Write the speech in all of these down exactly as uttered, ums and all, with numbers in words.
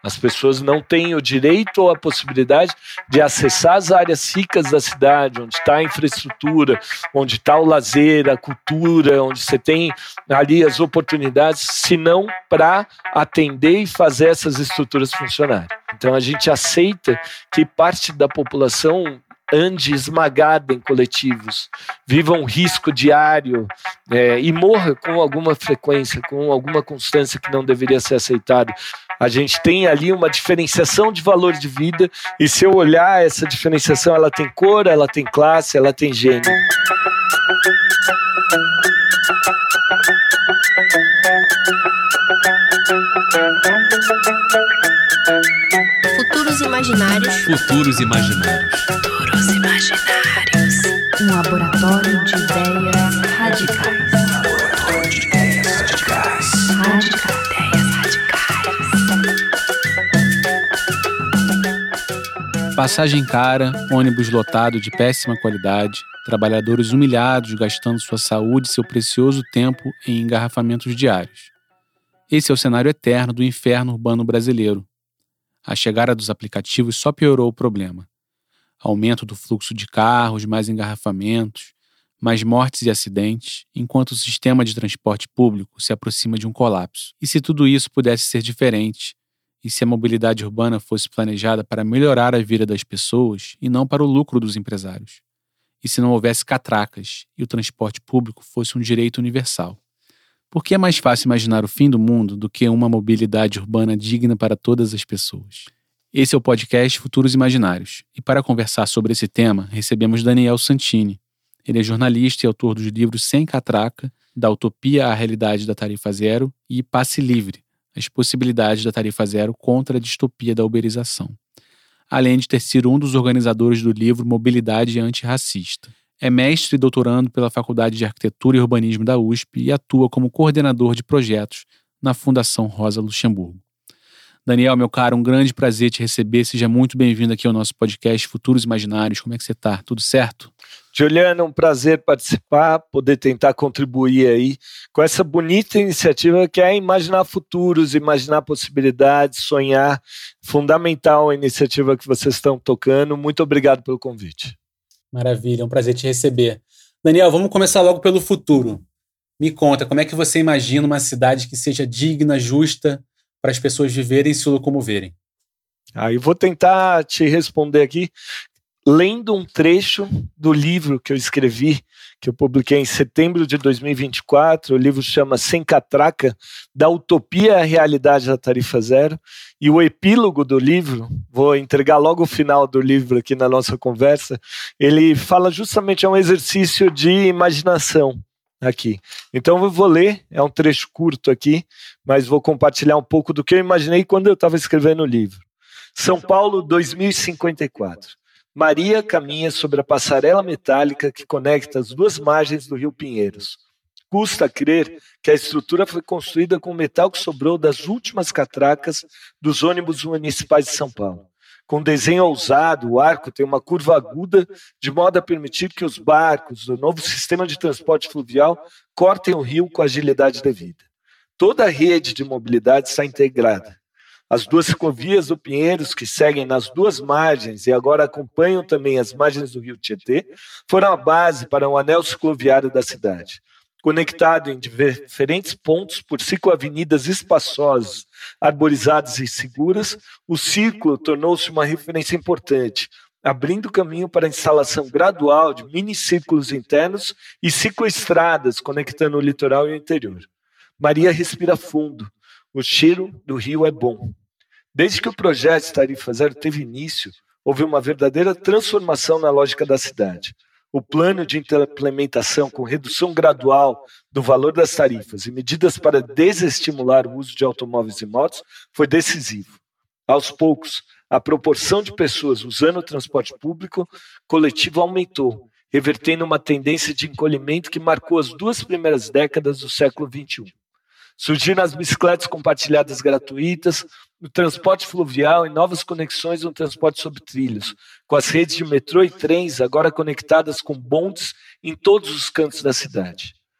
As pessoas não têm o direito ou a possibilidade de acessar as áreas ricas da cidade, onde está a infraestrutura, onde está o lazer, a cultura, onde você tem ali as oportunidades, senão para atender e fazer essas estruturas funcionarem. Então a gente aceita que parte da população ande esmagada em coletivos, viva um risco diário é, e morra com alguma frequência, com alguma constância que não deveria ser aceitada. A gente tem ali uma diferenciação de valor de vida e se eu olhar essa diferenciação, ela tem cor, ela tem classe, ela tem gênero. Futuros imaginários. Futuros imaginários. Futuros imaginários. Um laboratório de ideias radicais. Laboratório de ideias radicais. Radicais. Ideias radicais. Passagem cara, ônibus lotado de péssima qualidade, trabalhadores humilhados gastando sua saúde e seu precioso tempo em engarrafamentos diários. Esse é o cenário eterno do inferno urbano brasileiro. A chegada dos aplicativos só piorou o problema. Aumento do fluxo de carros, mais engarrafamentos, mais mortes e acidentes, enquanto o sistema de transporte público se aproxima de um colapso. E se tudo isso pudesse ser diferente? E se a mobilidade urbana fosse planejada para melhorar a vida das pessoas e não para o lucro dos empresários? E se não houvesse catracas e o transporte público fosse um direito universal? Porque é mais fácil imaginar o fim do mundo do que uma mobilidade urbana digna para todas as pessoas. Esse é o podcast Futuros Imaginários. E para conversar sobre esse tema, recebemos Daniel Santini. Ele é jornalista e autor dos livros Sem Catraca, Da Utopia à Realidade da Tarifa Zero e Passe Livre, as possibilidades da Tarifa Zero contra a distopia da uberização. Além de ter sido um dos organizadores do livro Mobilidade Antirracista. É mestre e doutorando pela Faculdade de Arquitetura e Urbanismo da U S P e atua como coordenador de projetos na Fundação Rosa Luxemburgo. Daniel, meu caro, um grande prazer te receber. Seja muito bem-vindo aqui ao nosso podcast Futuros Imaginários. Como é que você está? Tudo certo? Juliano, um prazer participar, poder tentar contribuir aí com essa bonita iniciativa que é imaginar futuros, imaginar possibilidades, sonhar. Fundamental a iniciativa que vocês estão tocando. Muito obrigado pelo convite. Maravilha, é um prazer te receber. Daniel, vamos começar logo pelo futuro. Me conta, como é que você imagina uma cidade que seja digna, justa, para as pessoas viverem e se locomoverem? Ah, eu vou tentar te responder aqui lendo um trecho do livro que eu escrevi, que eu publiquei em setembro de dois mil e vinte e quatro. O livro chama Sem Catraca, da Utopia à Realidade da Tarifa Zero. E o epílogo do livro, vou entregar logo o final do livro aqui na nossa conversa, ele fala justamente, é um exercício de imaginação aqui. Então eu vou ler, é um trecho curto aqui, mas vou compartilhar um pouco do que eu imaginei quando eu estava escrevendo o livro. São Paulo, dois mil e cinquenta e quatro. Maria caminha sobre a passarela metálica que conecta as duas margens do Rio Pinheiros. Custa crer que a estrutura foi construída com o metal que sobrou das últimas catracas dos ônibus municipais de São Paulo. Com desenho ousado, o arco tem uma curva aguda de modo a permitir que os barcos do novo sistema de transporte fluvial cortem o rio com a agilidade devida. Toda a rede de mobilidade está integrada. As duas ciclovias do Pinheiros, que seguem nas duas margens e agora acompanham também as margens do rio Tietê, foram a base para um anel cicloviário da cidade. Conectado em diferentes pontos por cicloavenidas espaçosas, arborizadas e seguras, o ciclo tornou-se uma referência importante, abrindo caminho para a instalação gradual de minicírculos internos e cicloestradas conectando o litoral e o interior. Maria respira fundo. O cheiro do rio é bom. Desde que o projeto de Tarifa Zero teve início, houve uma verdadeira transformação na lógica da cidade. O plano de implementação com redução gradual do valor das tarifas e medidas para desestimular o uso de automóveis e motos foi decisivo. Aos poucos, a proporção de pessoas usando o transporte público coletivo aumentou, revertendo uma tendência de encolhimento que marcou as duas primeiras décadas do século vinte e um. Surgiram as bicicletas compartilhadas gratuitas, o transporte fluvial e novas conexões no transporte sobre trilhos, com as redes de metrô e trens agora conectadas com bondes em todos os cantos da cidade.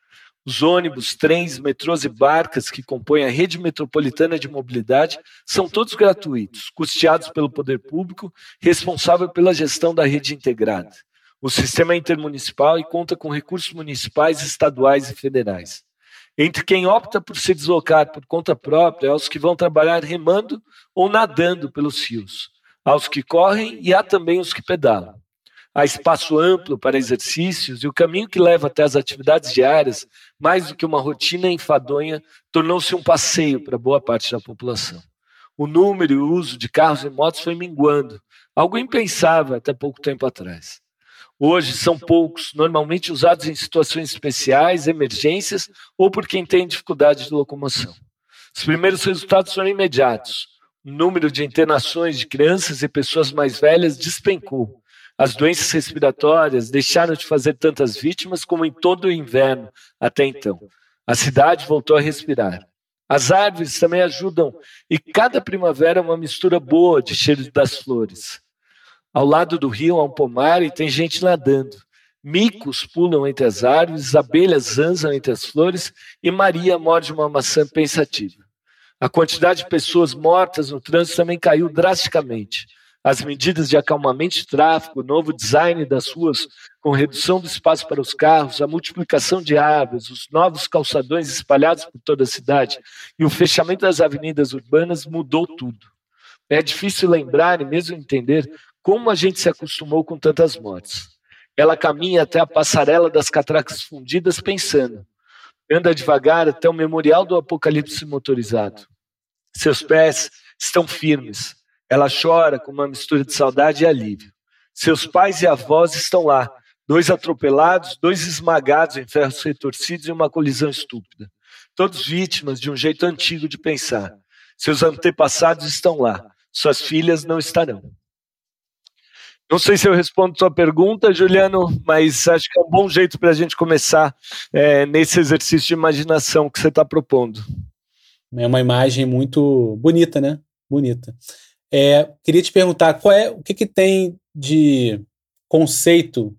Os ônibus, trens, metrôs e barcas que compõem a rede metropolitana de mobilidade são todos gratuitos, custeados pelo poder público, responsável pela gestão da rede integrada. O sistema é intermunicipal e conta com recursos municipais, estaduais e federais. Entre quem opta por se deslocar por conta própria, aos que vão trabalhar remando ou nadando pelos rios, aos que correm e há também os que pedalam. Há espaço amplo para exercícios e o caminho que leva até as atividades diárias, mais do que uma rotina enfadonha, tornou-se um passeio para boa parte da população. O número e o uso de carros e motos foi minguando, algo impensável até pouco tempo atrás. Hoje são poucos, normalmente usados em situações especiais, emergências ou por quem tem dificuldade de locomoção. Os primeiros resultados foram imediatos. O número de internações de crianças e pessoas mais velhas despencou. As doenças respiratórias deixaram de fazer tantas vítimas como em todo o inverno até então. A cidade voltou a respirar. As árvores também ajudam e cada primavera é uma mistura boa de cheiro das flores. Ao lado do rio há um pomar e tem gente nadando. Micos pulam entre as árvores, abelhas zanzam entre as flores e Maria morde uma maçã pensativa. A quantidade de pessoas mortas no trânsito também caiu drasticamente. As medidas de acalmamento de tráfego, o novo design das ruas com redução do espaço para os carros, a multiplicação de árvores, os novos calçadões espalhados por toda a cidade e o fechamento das avenidas urbanas mudou tudo. É difícil lembrar e mesmo entender como a gente se acostumou com tantas mortes. Ela caminha até a passarela das catracas fundidas pensando. Anda devagar até o memorial do apocalipse motorizado. Seus pés estão firmes. Ela chora com uma mistura de saudade e alívio. Seus pais e avós estão lá, dois atropelados, dois esmagados em ferros retorcidos e uma colisão estúpida. Todos vítimas de um jeito antigo de pensar. Seus antepassados estão lá, suas filhas não estarão. Não sei se eu respondo a sua pergunta, Juliano, mas acho que é um bom jeito para a gente começar é, nesse exercício de imaginação que você está propondo. É uma imagem muito bonita, né? Bonita. É, queria te perguntar, qual é, o que, que tem de conceito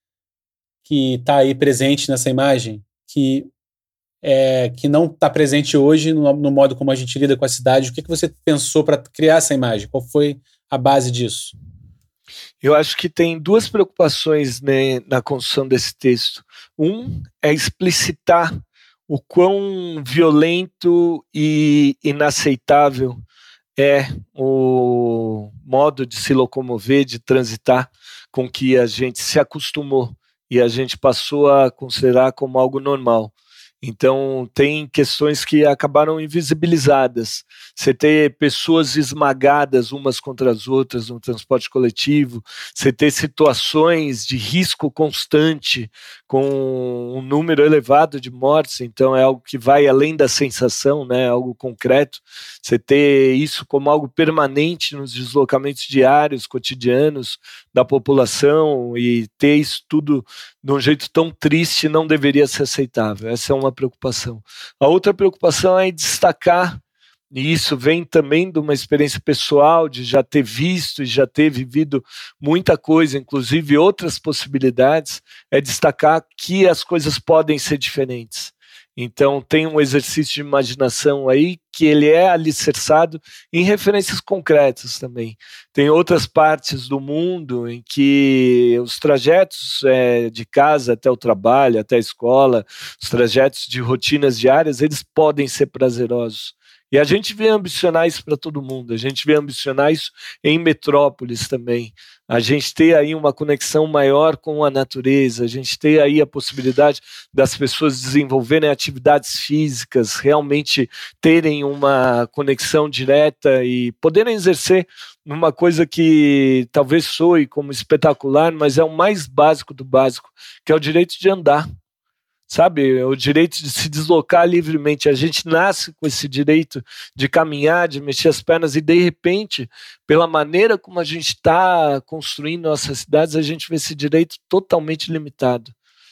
que está aí presente nessa imagem que, é, que não está presente hoje no, no modo como a gente lida com a cidade? O que, que você pensou para criar essa imagem? Qual foi a base disso? Eu acho que tem duas preocupações, né, na construção desse texto. Um é explicitar o quão violento e inaceitável é o modo de se locomover, de transitar, com que a gente se acostumou e a gente passou a considerar como algo normal. Então, tem questões que acabaram invisibilizadas. Você ter pessoas esmagadas umas contra as outras no transporte coletivo, você ter situações de risco constante com um número elevado de mortes, então é algo que vai além da sensação, né, algo concreto. Você ter isso como algo permanente nos deslocamentos diários, cotidianos da população e ter isso tudo de um jeito tão triste não deveria ser aceitável. Essa é uma preocupação. A outra preocupação é destacar, e isso vem também de uma experiência pessoal, de já ter visto e já ter vivido muita coisa, inclusive outras possibilidades, é destacar que as coisas podem ser diferentes. Então tem um exercício de imaginação aí que ele é alicerçado em referências concretas também. Tem outras partes do mundo em que os trajetos é, de casa até o trabalho, até a escola, os trajetos de rotinas diárias, eles podem ser prazerosos. E a gente vê ambicionar isso para todo mundo, a gente vê ambicionar isso em metrópoles também. A gente ter aí uma conexão maior com a natureza, a gente ter aí a possibilidade das pessoas desenvolverem atividades físicas, realmente terem uma conexão direta e poderem exercer uma coisa que talvez soe como espetacular, mas é o mais básico do básico, que é o direito de andar. Sabe, o direito de se deslocar livremente. A gente nasce com esse direito de caminhar, de mexer as pernas e de repente, pela maneira como a gente está construindo nossas cidades, a gente vê esse direito totalmente limitado.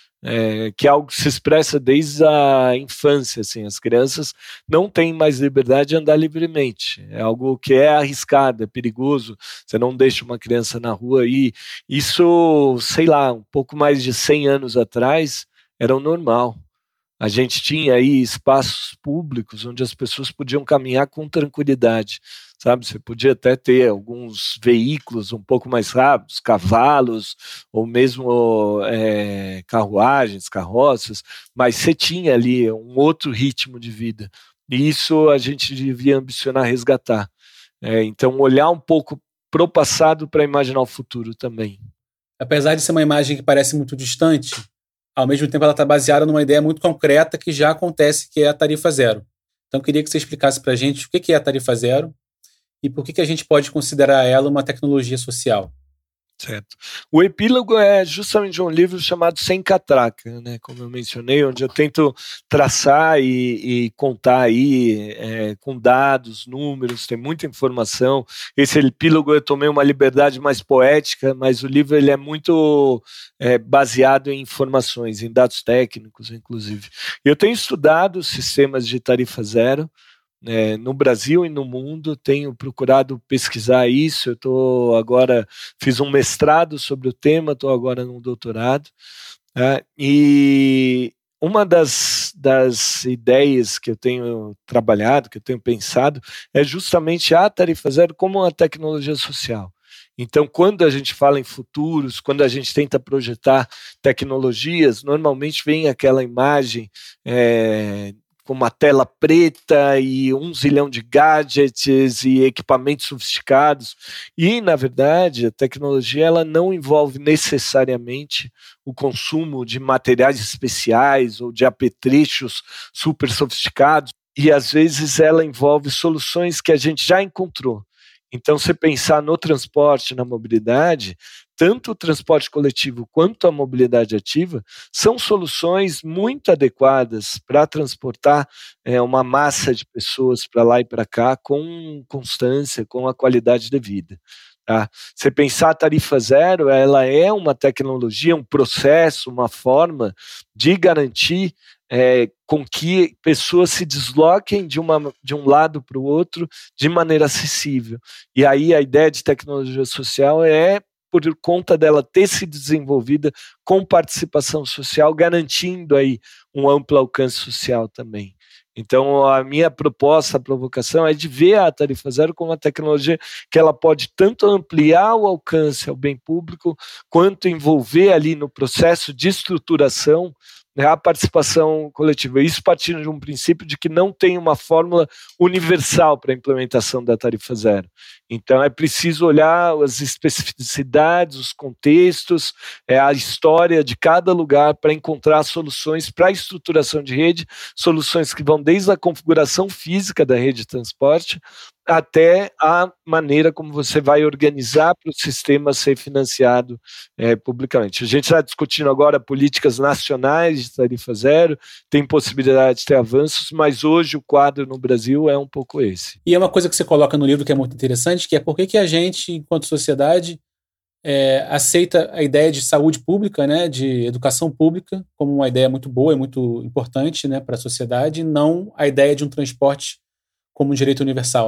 É, que é algo que se expressa desde a infância, assim, as crianças não têm mais liberdade de andar livremente, é algo que é arriscado, é perigoso, você não deixa uma criança na rua e isso, sei lá, um pouco mais de cem anos atrás era o normal. A gente tinha aí espaços públicos onde as pessoas podiam caminhar com tranquilidade, sabe? Você podia até ter alguns veículos um pouco mais rápidos, cavalos, ou mesmo é, carruagens, carroças, mas você tinha ali um outro ritmo de vida. E isso a gente devia ambicionar resgatar. É, então, olhar um pouco para o passado para imaginar o futuro também. Apesar de ser uma imagem que parece muito distante, ao mesmo tempo ela está baseada numa ideia muito concreta que já acontece, que é a tarifa zero. Então, eu queria que você explicasse para a gente o que é a tarifa zero e por que a gente pode considerar ela uma tecnologia social. Certo. O epílogo é justamente um livro chamado Sem Catraca, né, como eu mencionei, onde eu tento traçar e, e contar aí é, com dados, números, tem muita informação. Esse epílogo eu tomei uma liberdade mais poética, mas o livro ele é muito é, baseado em informações, em dados técnicos, inclusive. Eu tenho estudado sistemas de tarifa zero, É, no Brasil e no mundo, tenho procurado pesquisar isso. Eu estou agora, fiz um mestrado sobre o tema, estou agora num doutorado, né? E uma das, das ideias que eu tenho trabalhado, que eu tenho pensado, é justamente a tarifa zero como uma tecnologia social. Então, quando a gente fala em futuros, quando a gente tenta projetar tecnologias, normalmente vem aquela imagem é, com uma tela preta e um zilhão de gadgets e equipamentos sofisticados. E, na verdade, a tecnologia ela não envolve necessariamente o consumo de materiais especiais ou de apetrechos super sofisticados. E, às vezes, ela envolve soluções que a gente já encontrou. Então, se pensar no transporte, na mobilidade, tanto o transporte coletivo quanto a mobilidade ativa são soluções muito adequadas para transportar é, uma massa de pessoas para lá e para cá com constância, com a qualidade de vida. Tá? Você pensar a tarifa zero, ela é uma tecnologia, um processo, uma forma de garantir É, com que pessoas se desloquem de, uma, de um lado para o outro de maneira acessível. E aí a ideia de tecnologia social é por conta dela ter se desenvolvida com participação social, garantindo aí um amplo alcance social também. Então, a minha proposta, a provocação é de ver a tarifa zero como uma tecnologia que ela pode tanto ampliar o alcance ao bem público, quanto envolver ali no processo de estruturação a participação coletiva. Isso partindo de um princípio de que não tem uma fórmula universal para a implementação da tarifa zero. Então, é preciso olhar as especificidades, os contextos, é, a história de cada lugar para encontrar soluções para a estruturação de rede, soluções que vão desde a configuração física da rede de transporte até a maneira como você vai organizar para o sistema ser financiado é, publicamente. A gente está discutindo agora políticas nacionais de tarifa zero, tem possibilidade de ter avanços, mas hoje o quadro no Brasil é um pouco esse. E é uma coisa que você coloca no livro que é muito interessante, que é por que que a gente, enquanto sociedade, é, aceita a ideia de saúde pública, né, de educação pública, como uma ideia muito boa e muito importante, né, para a sociedade, e não a ideia de um transporte como um direito universal.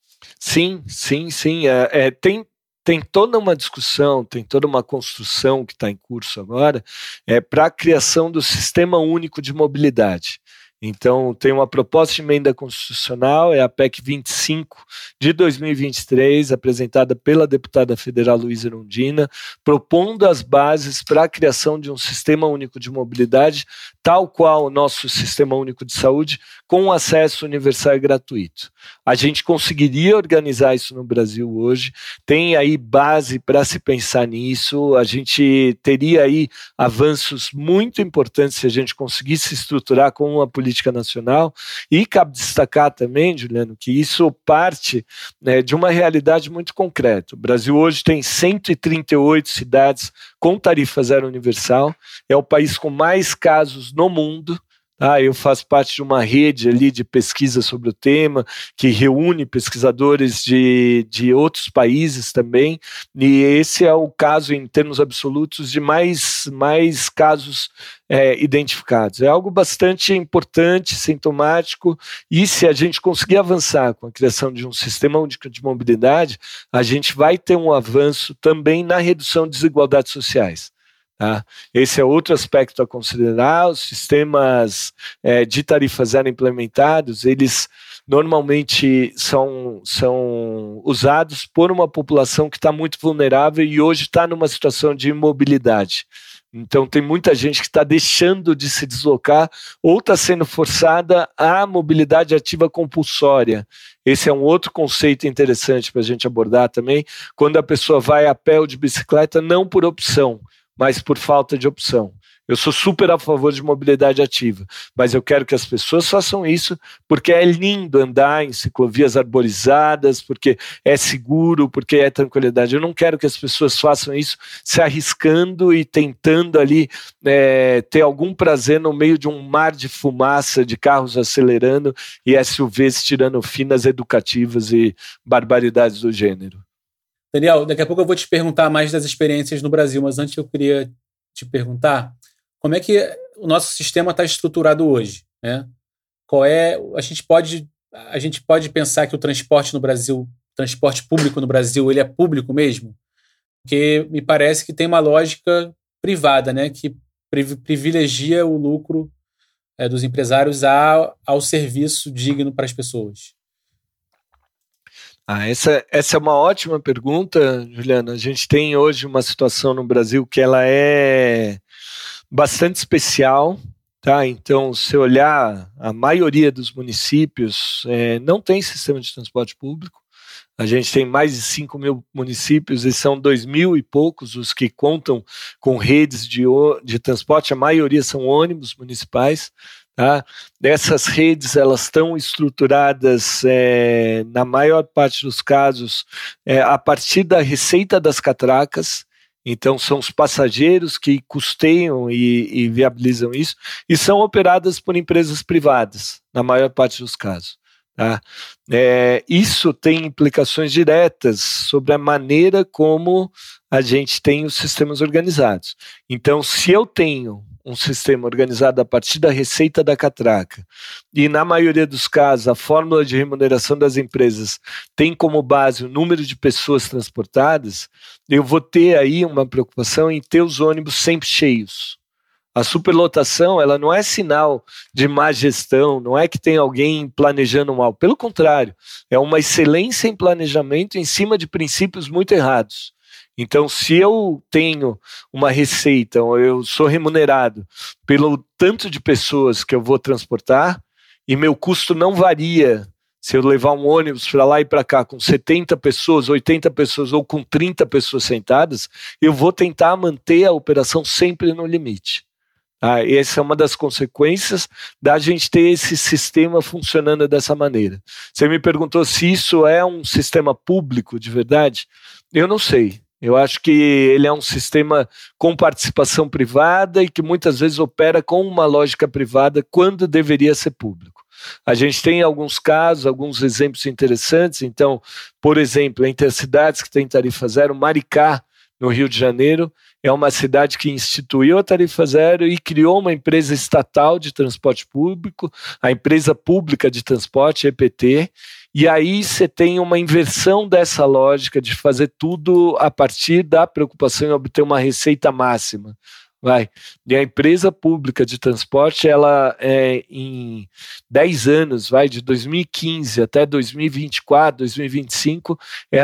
Sim, sim, sim. É, é, tem, tem toda uma discussão, tem toda uma construção que está em curso agora é, para a criação do Sistema Único de Mobilidade. Então, tem uma proposta de emenda constitucional, é a P E C vinte e cinco de dois mil e vinte e três, apresentada pela deputada federal Luísa Erundina, propondo as bases para a criação de um Sistema Único de Mobilidade, tal qual o nosso Sistema Único de Saúde, com acesso universal e gratuito. A gente conseguiria organizar isso no Brasil hoje, tem aí base para se pensar nisso, a gente teria aí avanços muito importantes se a gente conseguisse estruturar com uma política política nacional, e cabe destacar também, Juliano, que isso parte né, de uma realidade muito concreta. O Brasil hoje tem cento e trinta e oito cidades com tarifa zero universal, é o país com mais casos no mundo. Ah, eu faço parte de uma rede ali de pesquisa sobre o tema, que reúne pesquisadores de, de outros países também, e esse é o caso, em termos absolutos, de mais, mais casos é, identificados. É algo bastante importante, sintomático, e se a gente conseguir avançar com a criação de um sistema único de mobilidade, a gente vai ter um avanço também na redução de desigualdades sociais. Tá? Esse é outro aspecto a considerar. Os sistemas é, de tarifa zero implementados, eles normalmente são, são usados por uma população que está muito vulnerável e hoje está numa situação de imobilidade. Então tem muita gente que está deixando de se deslocar ou está sendo forçada à mobilidade ativa compulsória. Esse é um outro conceito interessante para a gente abordar também, quando a pessoa vai a pé ou de bicicleta, não por opção, mas por falta de opção. Eu sou super a favor de mobilidade ativa, mas eu quero que as pessoas façam isso porque é lindo andar em ciclovias arborizadas, porque é seguro, porque é tranquilidade. Eu não quero que as pessoas façam isso se arriscando e tentando ali é, ter algum prazer no meio de um mar de fumaça, de carros acelerando e S U Vs tirando finas educativas e barbaridades do gênero. Daniel, daqui a pouco eu vou te perguntar mais das experiências no Brasil, mas antes eu queria te perguntar como é que o nosso sistema está estruturado hoje, né? Qual é, a gente pode, a gente pode pensar que o transporte no Brasil, o transporte público no Brasil, ele é público mesmo? Porque me parece que tem uma lógica privada, né? Que privilegia o lucro é, dos empresários ao, ao serviço digno para as pessoas. Ah, essa, essa é uma ótima pergunta, Juliana. A gente tem hoje uma situação no Brasil que ela é bastante especial, tá? Então, se olhar, a maioria dos municípios é, não tem sistema de transporte público. A gente tem mais de cinco mil municípios e são dois mil e poucos os que contam com redes de, de transporte. A maioria são ônibus municipais. Tá? Essas redes elas estão estruturadas, é, na maior parte dos casos, é, a partir da receita das catracas. Então, são os passageiros que custeiam e, e viabilizam isso, e são operadas por empresas privadas, na maior parte dos casos. Tá? É, isso tem implicações diretas sobre a maneira como a gente tem os sistemas organizados. Então, se eu tenho um sistema organizado a partir da receita da catraca, e na maioria dos casos a fórmula de remuneração das empresas tem como base o número de pessoas transportadas, eu vou ter aí uma preocupação em ter os ônibus sempre cheios. A superlotação, ela não é sinal de má gestão, não é que tem alguém planejando mal, pelo contrário, é uma excelência em planejamento em cima de princípios muito errados. Então, se eu tenho uma receita, ou eu sou remunerado pelo tanto de pessoas que eu vou transportar, e meu custo não varia se eu levar um ônibus para lá e para cá com setenta pessoas, oitenta pessoas ou com trinta pessoas sentadas, eu vou tentar manter a operação sempre no limite. Ah, essa é uma das consequências da gente ter esse sistema funcionando dessa maneira. Você me perguntou se isso é um sistema público de verdade? Eu não sei. Eu acho que ele é um sistema com participação privada e que muitas vezes opera com uma lógica privada quando deveria ser público. A gente tem alguns casos, alguns exemplos interessantes. Então, por exemplo, entre as cidades que têm tarifa zero, Maricá, no Rio de Janeiro, é uma cidade que instituiu a tarifa zero e criou uma empresa estatal de transporte público, a empresa pública de transporte, E P T, e aí você tem uma inversão dessa lógica de fazer tudo a partir da preocupação em obter uma receita máxima. Vai. E a empresa pública de transporte, ela é, em dez anos, vai de dois mil e quinze até dois mil e vinte e quatro, dois mil e vinte e cinco,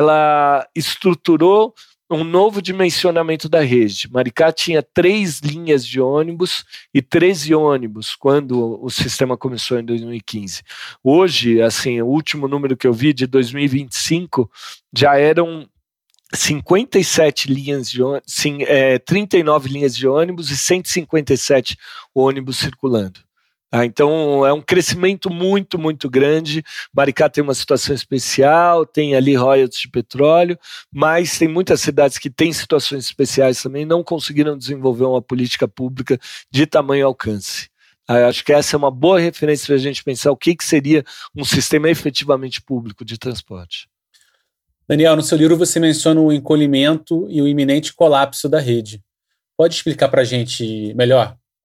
ela estruturou um novo dimensionamento da rede. Maricá tinha três linhas de ônibus e treze ônibus quando o sistema começou em dois mil e quinze. Hoje, assim, o último número que eu vi de dois mil e vinte e cinco já eram cinquenta e sete linhas de ônibus, sim, é, trinta e nove linhas de ônibus e cento e cinquenta e sete ônibus circulando. Ah, então é um crescimento muito, muito grande. Maricá tem uma situação especial, tem ali royalties de petróleo, mas tem muitas cidades que têm situações especiais também e não conseguiram desenvolver uma política pública de tamanho alcance. Ah, eu acho que essa é uma boa referência para a gente pensar o que, que seria um sistema efetivamente público de transporte. Daniel, no seu livro você menciona o encolhimento e o iminente colapso da rede. Pode explicar para a gente melhor?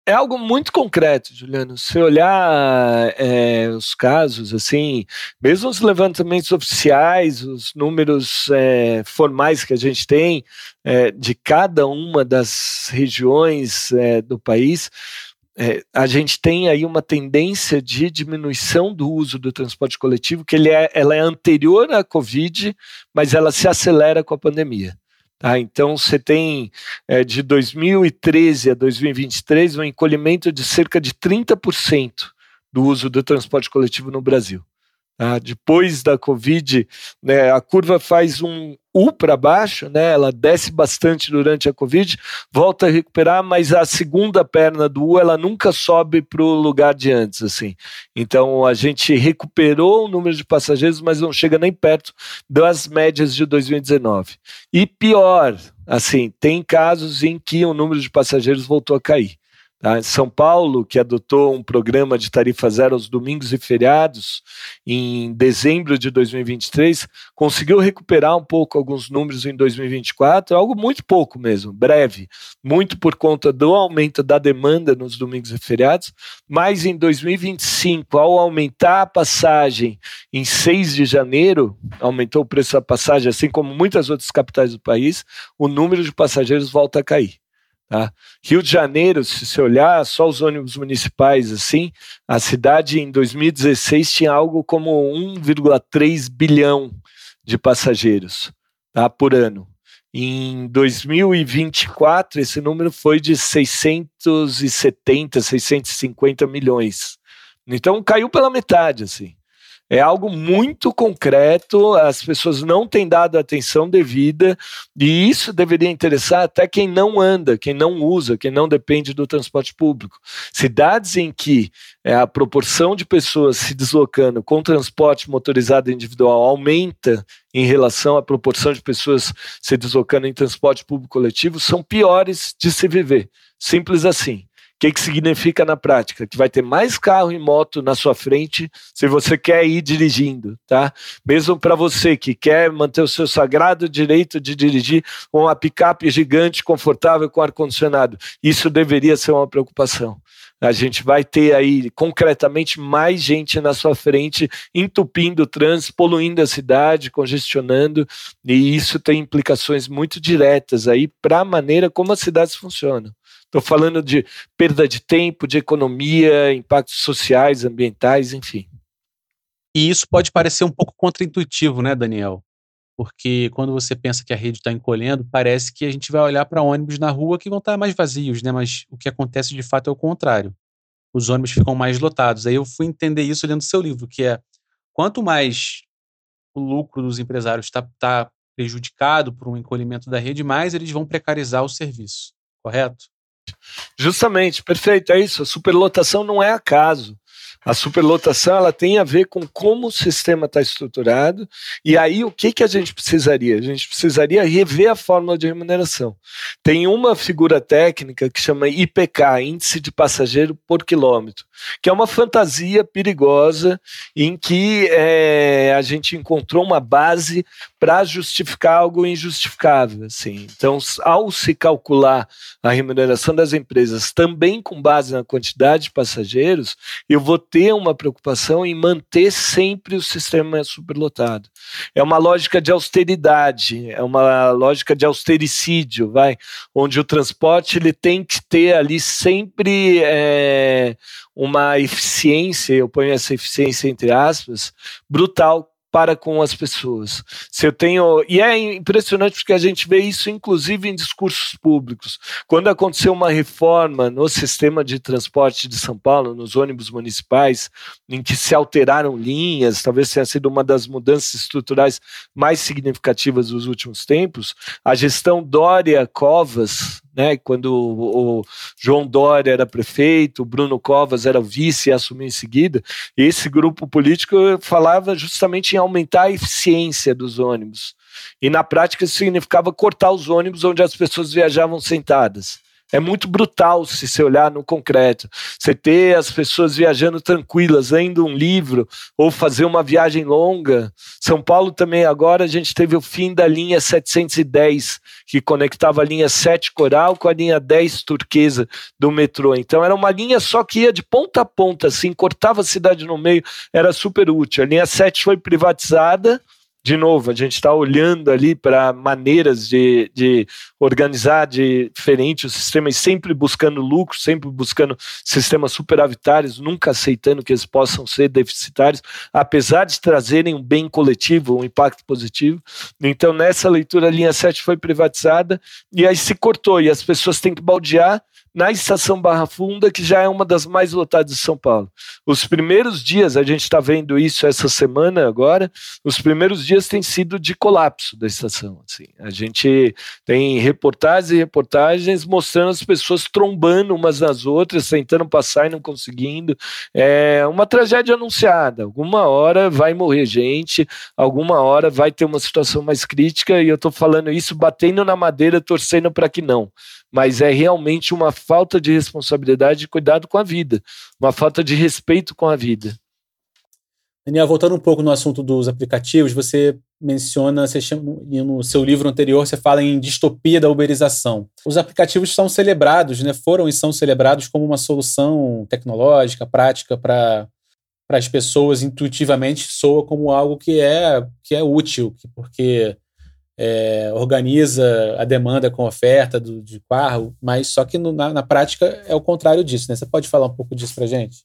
É algo muito concreto, Juliano. Se olhar é, os casos, assim, mesmo os levantamentos oficiais, os números é, formais que a gente tem é, de cada uma das regiões é, do país, é, a gente tem aí uma tendência de diminuição do uso do transporte coletivo, que ele é, ela é anterior à Covid, mas ela se acelera com a pandemia. Tá, então você tem é, de dois mil e treze a dois mil e vinte e três um encolhimento de cerca de trinta por cento do uso do transporte coletivo no Brasil. Tá? Depois da Covid, né, a curva faz um U para baixo, né, ela desce bastante durante a Covid, volta a recuperar, mas a segunda perna do U ela nunca sobe para o lugar de antes. Assim. Então a gente recuperou o número de passageiros, mas não chega nem perto das médias de dois mil e dezenove. E pior, assim, tem casos em que o número de passageiros voltou a cair. Tá? São Paulo, que adotou um programa de tarifa zero aos domingos e feriados em dezembro de dois mil e vinte e três, conseguiu recuperar um pouco alguns números em dois mil e vinte e quatro, algo muito pouco mesmo, breve, muito por conta do aumento da demanda nos domingos e feriados, mas em dois mil e vinte e cinco, ao aumentar a passagem em seis de janeiro, aumentou o preço da passagem, assim como muitas outras capitais do país, o número de passageiros volta a cair. Tá? Rio de Janeiro, se você olhar só os ônibus municipais, assim, a cidade em dois mil e dezesseis tinha algo como um vírgula três bilhão de passageiros, tá, por ano. Em dois mil e vinte e quatro, esse número foi de seiscentos e setenta, seiscentos e cinquenta milhões. Então caiu pela metade, assim. É algo muito concreto, as pessoas não têm dado a atenção devida, e isso deveria interessar até quem não anda, quem não usa, quem não depende do transporte público. Cidades em que é, a proporção de pessoas se deslocando com transporte motorizado individual aumenta em relação à proporção de pessoas se deslocando em transporte público coletivo, são piores de se viver. Simples assim. O que, que significa na prática? Que vai ter mais carro e moto na sua frente se você quer ir dirigindo, tá? Mesmo para você que quer manter o seu sagrado direito de dirigir uma picape gigante, confortável, com ar-condicionado. Isso deveria ser uma preocupação. A gente vai ter aí, concretamente, mais gente na sua frente, entupindo o trânsito, poluindo a cidade, congestionando, e isso tem implicações muito diretas aí para a maneira como as cidades funcionam. Estou falando de perda de tempo, de economia, impactos sociais, ambientais, enfim. E isso pode parecer um pouco contraintuitivo, né, Daniel? Porque quando você pensa que a rede está encolhendo, parece que a gente vai olhar para ônibus na rua que vão estar mais vazios, né? Mas o que acontece de fato é o contrário. Os ônibus ficam mais lotados. Aí eu fui entender isso lendo seu livro, que é quanto mais o lucro dos empresários está tá prejudicado por um encolhimento da rede, mais eles vão precarizar o serviço, correto? Justamente, perfeito, é isso. A superlotação não é acaso. A superlotação ela tem a ver com como o sistema está estruturado, e aí o que, que a gente precisaria? A gente precisaria rever a fórmula de remuneração. Tem uma figura técnica que chama I P K, Índice de Passageiro por Quilômetro, que é uma fantasia perigosa em que é, a gente encontrou uma base para justificar algo injustificável. Assim. Então, ao se calcular a remuneração das empresas também com base na quantidade de passageiros, eu vou ter uma preocupação em manter sempre o sistema superlotado. É uma lógica de austeridade, é uma lógica de austericídio, vai, onde o transporte ele tem que ter ali sempre é, uma eficiência, eu ponho essa eficiência entre aspas, brutal para com as pessoas. Se eu tenho, e é impressionante porque a gente vê isso inclusive em discursos públicos. Quando aconteceu uma reforma no sistema de transporte de São Paulo, nos ônibus municipais, em que se alteraram linhas, talvez tenha sido uma das mudanças estruturais mais significativas dos últimos tempos, a gestão Dória-Covas, né, quando o, o João Dória era prefeito, o Bruno Covas era o vice e assumiu em seguida, esse grupo político falava justamente em aumentar a eficiência dos ônibus. E na prática isso significava cortar os ônibus onde as pessoas viajavam sentadas. é muito brutal se você olhar no concreto. Você ter as pessoas viajando tranquilas, lendo um livro ou fazer uma viagem longa. São Paulo também agora a gente teve o fim da linha setecentos e dez, que conectava a linha sete Coral com a linha dez Turquesa do metrô. Então era uma linha só que ia de ponta a ponta, assim, cortava a cidade no meio, era super útil. A linha sete foi privatizada. De novo, a gente está olhando ali para maneiras de, de organizar de diferente o sistema e sempre buscando lucro, sempre buscando sistemas superavitários, nunca aceitando que eles possam ser deficitários, apesar de trazerem um bem coletivo, um impacto positivo. Então, nessa leitura, a linha sete foi privatizada e aí se cortou, e as pessoas têm que baldear na estação Barra Funda, que já é uma das mais lotadas de São Paulo. Os primeiros dias, a gente está vendo isso essa semana agora, os primeiros dias têm sido de colapso da estação. Assim. A gente tem reportagens e reportagens mostrando as pessoas trombando umas nas outras, tentando passar e não conseguindo. É uma tragédia anunciada. Alguma hora vai morrer gente, alguma hora vai ter uma situação mais crítica, e eu estou falando isso batendo na madeira, torcendo para que não. Mas é realmente uma falta de responsabilidade e cuidado com a vida, uma falta de respeito com a vida. Daniel, voltando um pouco no assunto dos aplicativos, você menciona, você chama, no seu livro anterior, você fala em distopia da uberização. Os aplicativos são celebrados, né, foram e são celebrados como uma solução tecnológica, prática para para as pessoas, intuitivamente soa como algo que é, que é útil, porque É, organiza a demanda com a oferta do, de carro, mas só que no, na, na prática é o contrário disso, né? Você pode falar um pouco disso pra gente?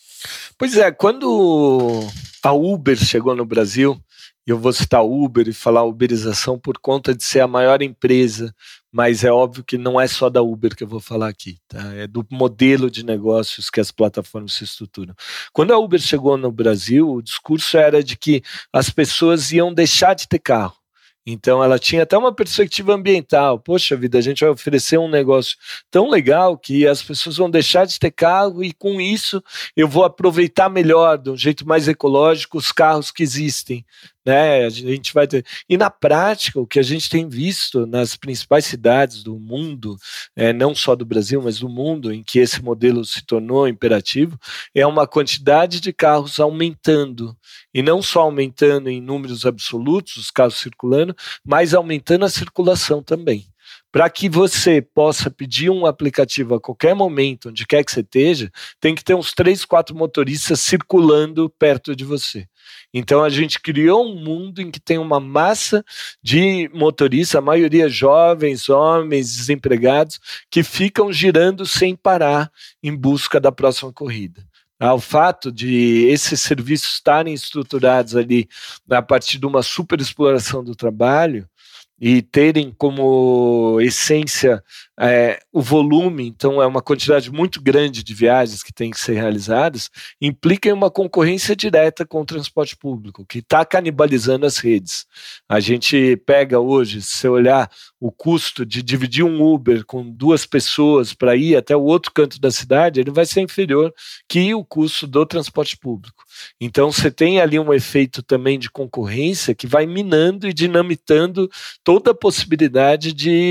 Pois é, quando a Uber chegou no Brasil, e eu vou citar Uber e falar uberização por conta de ser a maior empresa, mas é óbvio que não é só da Uber que eu vou falar aqui, tá? É do modelo de negócios que as plataformas se estruturam. Quando a Uber chegou no Brasil, o discurso era de que as pessoas iam deixar de ter carro. Então ela tinha até uma perspectiva ambiental. Poxa vida, a gente vai oferecer um negócio tão legal que as pessoas vão deixar de ter carro e com isso eu vou aproveitar melhor, de um jeito mais ecológico, os carros que existem. Né? A gente vai ter... E na prática, o que a gente tem visto nas principais cidades do mundo, é, não só do Brasil, mas do mundo, em que esse modelo se tornou imperativo, é uma quantidade de carros aumentando. E não só aumentando em números absolutos, os carros circulando, mas aumentando a circulação também. Para que você possa pedir um aplicativo a qualquer momento, onde quer que você esteja, tem que ter uns três, quatro motoristas circulando perto de você. Então a gente criou um mundo em que tem uma massa de motoristas, a maioria jovens, homens, desempregados, que ficam girando sem parar em busca da próxima corrida. O fato de esses serviços estarem estruturados ali a partir de uma superexploração do trabalho e terem como essência é, o volume, então é uma quantidade muito grande de viagens que tem que ser realizadas, implica em uma concorrência direta com o transporte público, que está canibalizando as redes. A gente pega hoje, se você olhar o custo de dividir um Uber com duas pessoas para ir até o outro canto da cidade, ele vai ser inferior que o custo do transporte público. Então você tem ali um efeito também de concorrência que vai minando e dinamitando toda a possibilidade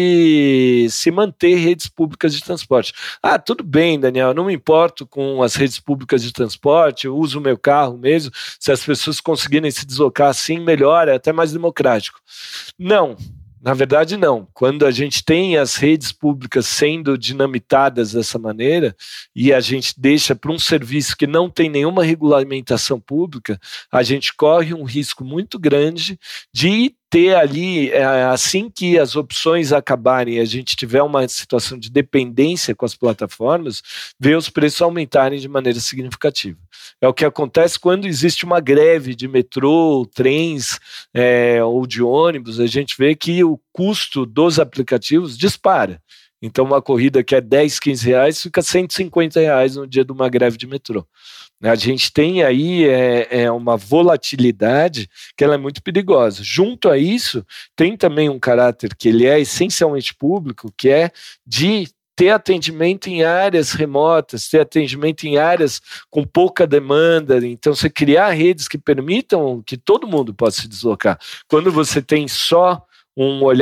de se manter redes públicas de transporte. Ah, tudo bem, Daniel, eu não me importo com as redes públicas de transporte, eu uso o meu carro mesmo, se as pessoas conseguirem se deslocar assim, melhor, é até mais democrático. Não. Na verdade, não. Quando a gente tem as redes públicas sendo dinamitadas dessa maneira e a gente deixa para um serviço que não tem nenhuma regulamentação pública, a gente corre um risco muito grande de ter ali, assim que as opções acabarem e a gente tiver uma situação de dependência com as plataformas, ver os preços aumentarem de maneira significativa. É o que acontece quando existe uma greve de metrô, trens é, ou de ônibus, a gente vê que o custo dos aplicativos dispara. Então uma corrida que é dez, quinze reais fica cento e cinquenta reais no dia de uma greve de metrô. A gente tem aí é, é uma volatilidade que ela é muito perigosa. Junto a isso, tem também um caráter que ele é essencialmente público, que é de ter atendimento em áreas remotas, ter atendimento em áreas com pouca demanda. Então, você criar redes que permitam que todo mundo possa se deslocar. Quando você tem só um olhar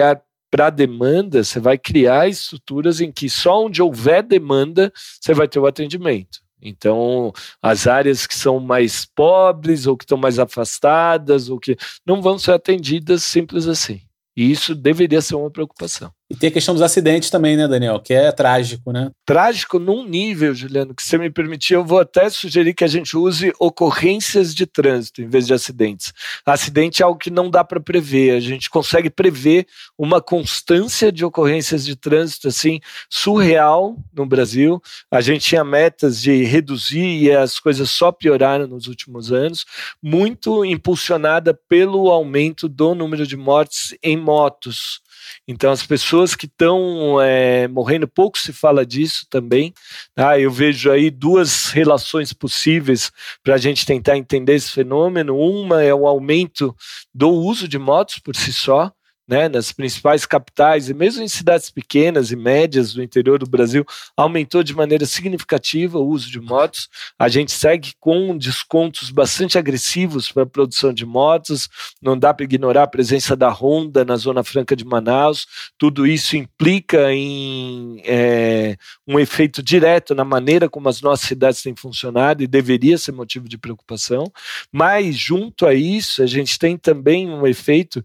para a demanda, você vai criar estruturas em que só onde houver demanda, você vai ter o atendimento. Então, as áreas que são mais pobres ou que estão mais afastadas ou que não vão ser atendidas simples assim. E isso deveria ser uma preocupação. E tem a questão dos acidentes também, né, Daniel? Que é trágico, né? Trágico num nível, Juliano, que se você me permitir, eu vou até sugerir que a gente use ocorrências de trânsito em vez de acidentes. Acidente é algo que não dá para prever. A gente consegue prever uma constância de ocorrências de trânsito assim surreal no Brasil. A gente tinha metas de reduzir e as coisas só pioraram nos últimos anos, muito impulsionada pelo aumento do número de mortes em motos. Então, as pessoas que estão é, morrendo, pouco se fala disso também. Tá? Eu vejo aí duas relações possíveis para a gente tentar entender esse fenômeno. Uma é o aumento do uso de motos por si só, né, nas principais capitais e mesmo em cidades pequenas e médias do interior do Brasil, aumentou de maneira significativa o uso de motos. A gente segue com descontos bastante agressivos para a produção de motos, não dá para ignorar a presença da Honda na Zona Franca de Manaus. Tudo isso implica em é, um efeito direto na maneira como as nossas cidades têm funcionado e deveria ser motivo de preocupação. Mas, junto a isso, a gente tem também um efeito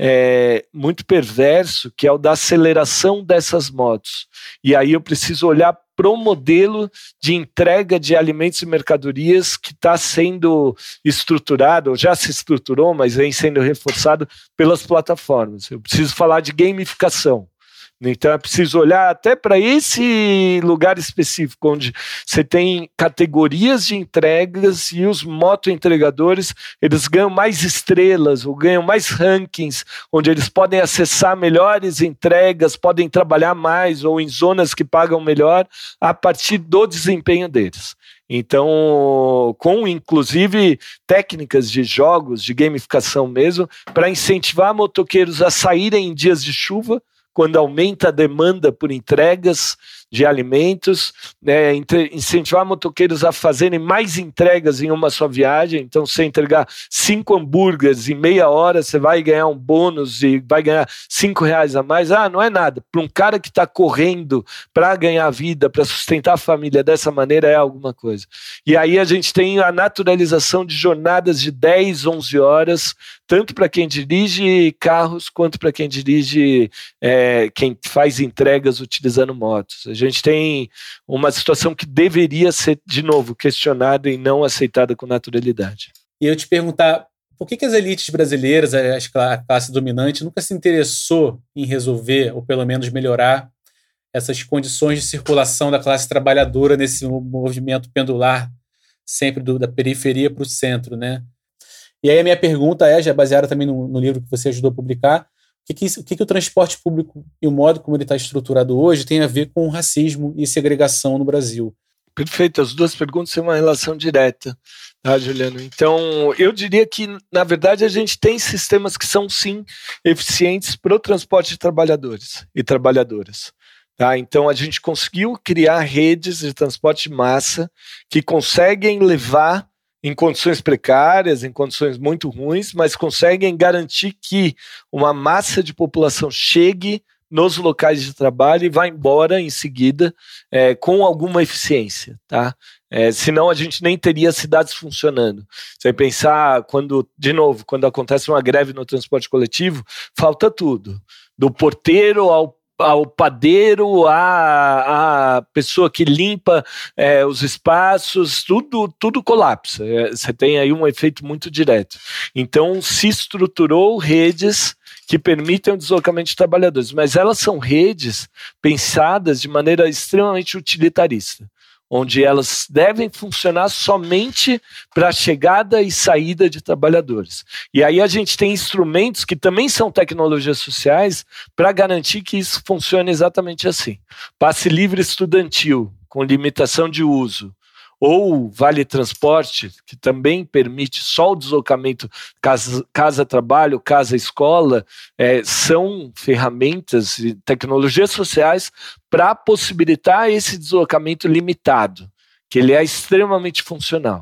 é, muito perverso, que é o da aceleração dessas motos. E aí eu preciso olhar para o modelo de entrega de alimentos e mercadorias que está sendo estruturado, ou já se estruturou, mas vem sendo reforçado pelas plataformas. Eu preciso falar de gamificação. Então é preciso olhar até para esse lugar específico, onde você tem categorias de entregas e os moto-entregadores, eles ganham mais estrelas ou ganham mais rankings, onde eles podem acessar melhores entregas, podem trabalhar mais ou em zonas que pagam melhor a partir do desempenho deles. Então, com inclusive técnicas de jogos, de gamificação mesmo, para incentivar motoqueiros a saírem em dias de chuva, quando aumenta a demanda por entregas de alimentos, né, incentivar motoqueiros a fazerem mais entregas em uma só viagem. Então, se você entregar cinco hambúrgueres em meia hora, você vai ganhar um bônus e vai ganhar cinco reais a mais. Ah, não é nada. Para um cara que está correndo para ganhar vida, para sustentar a família dessa maneira, é alguma coisa. E aí a gente tem a naturalização de jornadas de dez, onze horas, tanto para quem dirige carros, quanto para quem dirige, é, quem faz entregas utilizando motos. A gente tem uma situação que deveria ser, de novo, questionada e não aceitada com naturalidade. E eu te perguntar, por que, que as elites brasileiras, a classe dominante, nunca se interessou em resolver, ou pelo menos melhorar, essas condições de circulação da classe trabalhadora nesse movimento pendular, sempre do, da periferia para o centro, né? E aí a minha pergunta é, já baseada também no, no livro que você ajudou a publicar, o que, que, isso, o que, que o transporte público e o modo como ele está estruturado hoje tem a ver com racismo e segregação no Brasil? Perfeito, as duas perguntas têm uma relação direta, tá, Juliano? Então, eu diria que, na verdade, a gente tem sistemas que são, sim, eficientes para o transporte de trabalhadores e trabalhadoras. Tá? Então, a gente conseguiu criar redes de transporte de massa que conseguem levar em condições precárias, em condições muito ruins, mas conseguem garantir que uma massa de população chegue nos locais de trabalho e vá embora em seguida é, com alguma eficiência, tá? É, senão a gente nem teria cidades funcionando. Você vai pensar, quando, de novo, quando acontece uma greve no transporte coletivo, falta tudo, do porteiro ao ao padeiro, a, a pessoa que limpa é, os espaços, tudo, tudo colapsa. É, você tem aí um efeito muito direto. Então, se estruturou redes que permitem o deslocamento de trabalhadores, mas elas são redes pensadas de maneira extremamente utilitarista, onde elas devem funcionar somente para a chegada e saída de trabalhadores. E aí a gente tem instrumentos que também são tecnologias sociais para garantir que isso funcione exatamente assim. Passe livre estudantil, com limitação de uso, ou Vale Transporte, que também permite só o deslocamento casa, casa-trabalho, casa-escola, é, são ferramentas e tecnologias sociais para possibilitar esse deslocamento limitado, que ele é extremamente funcional.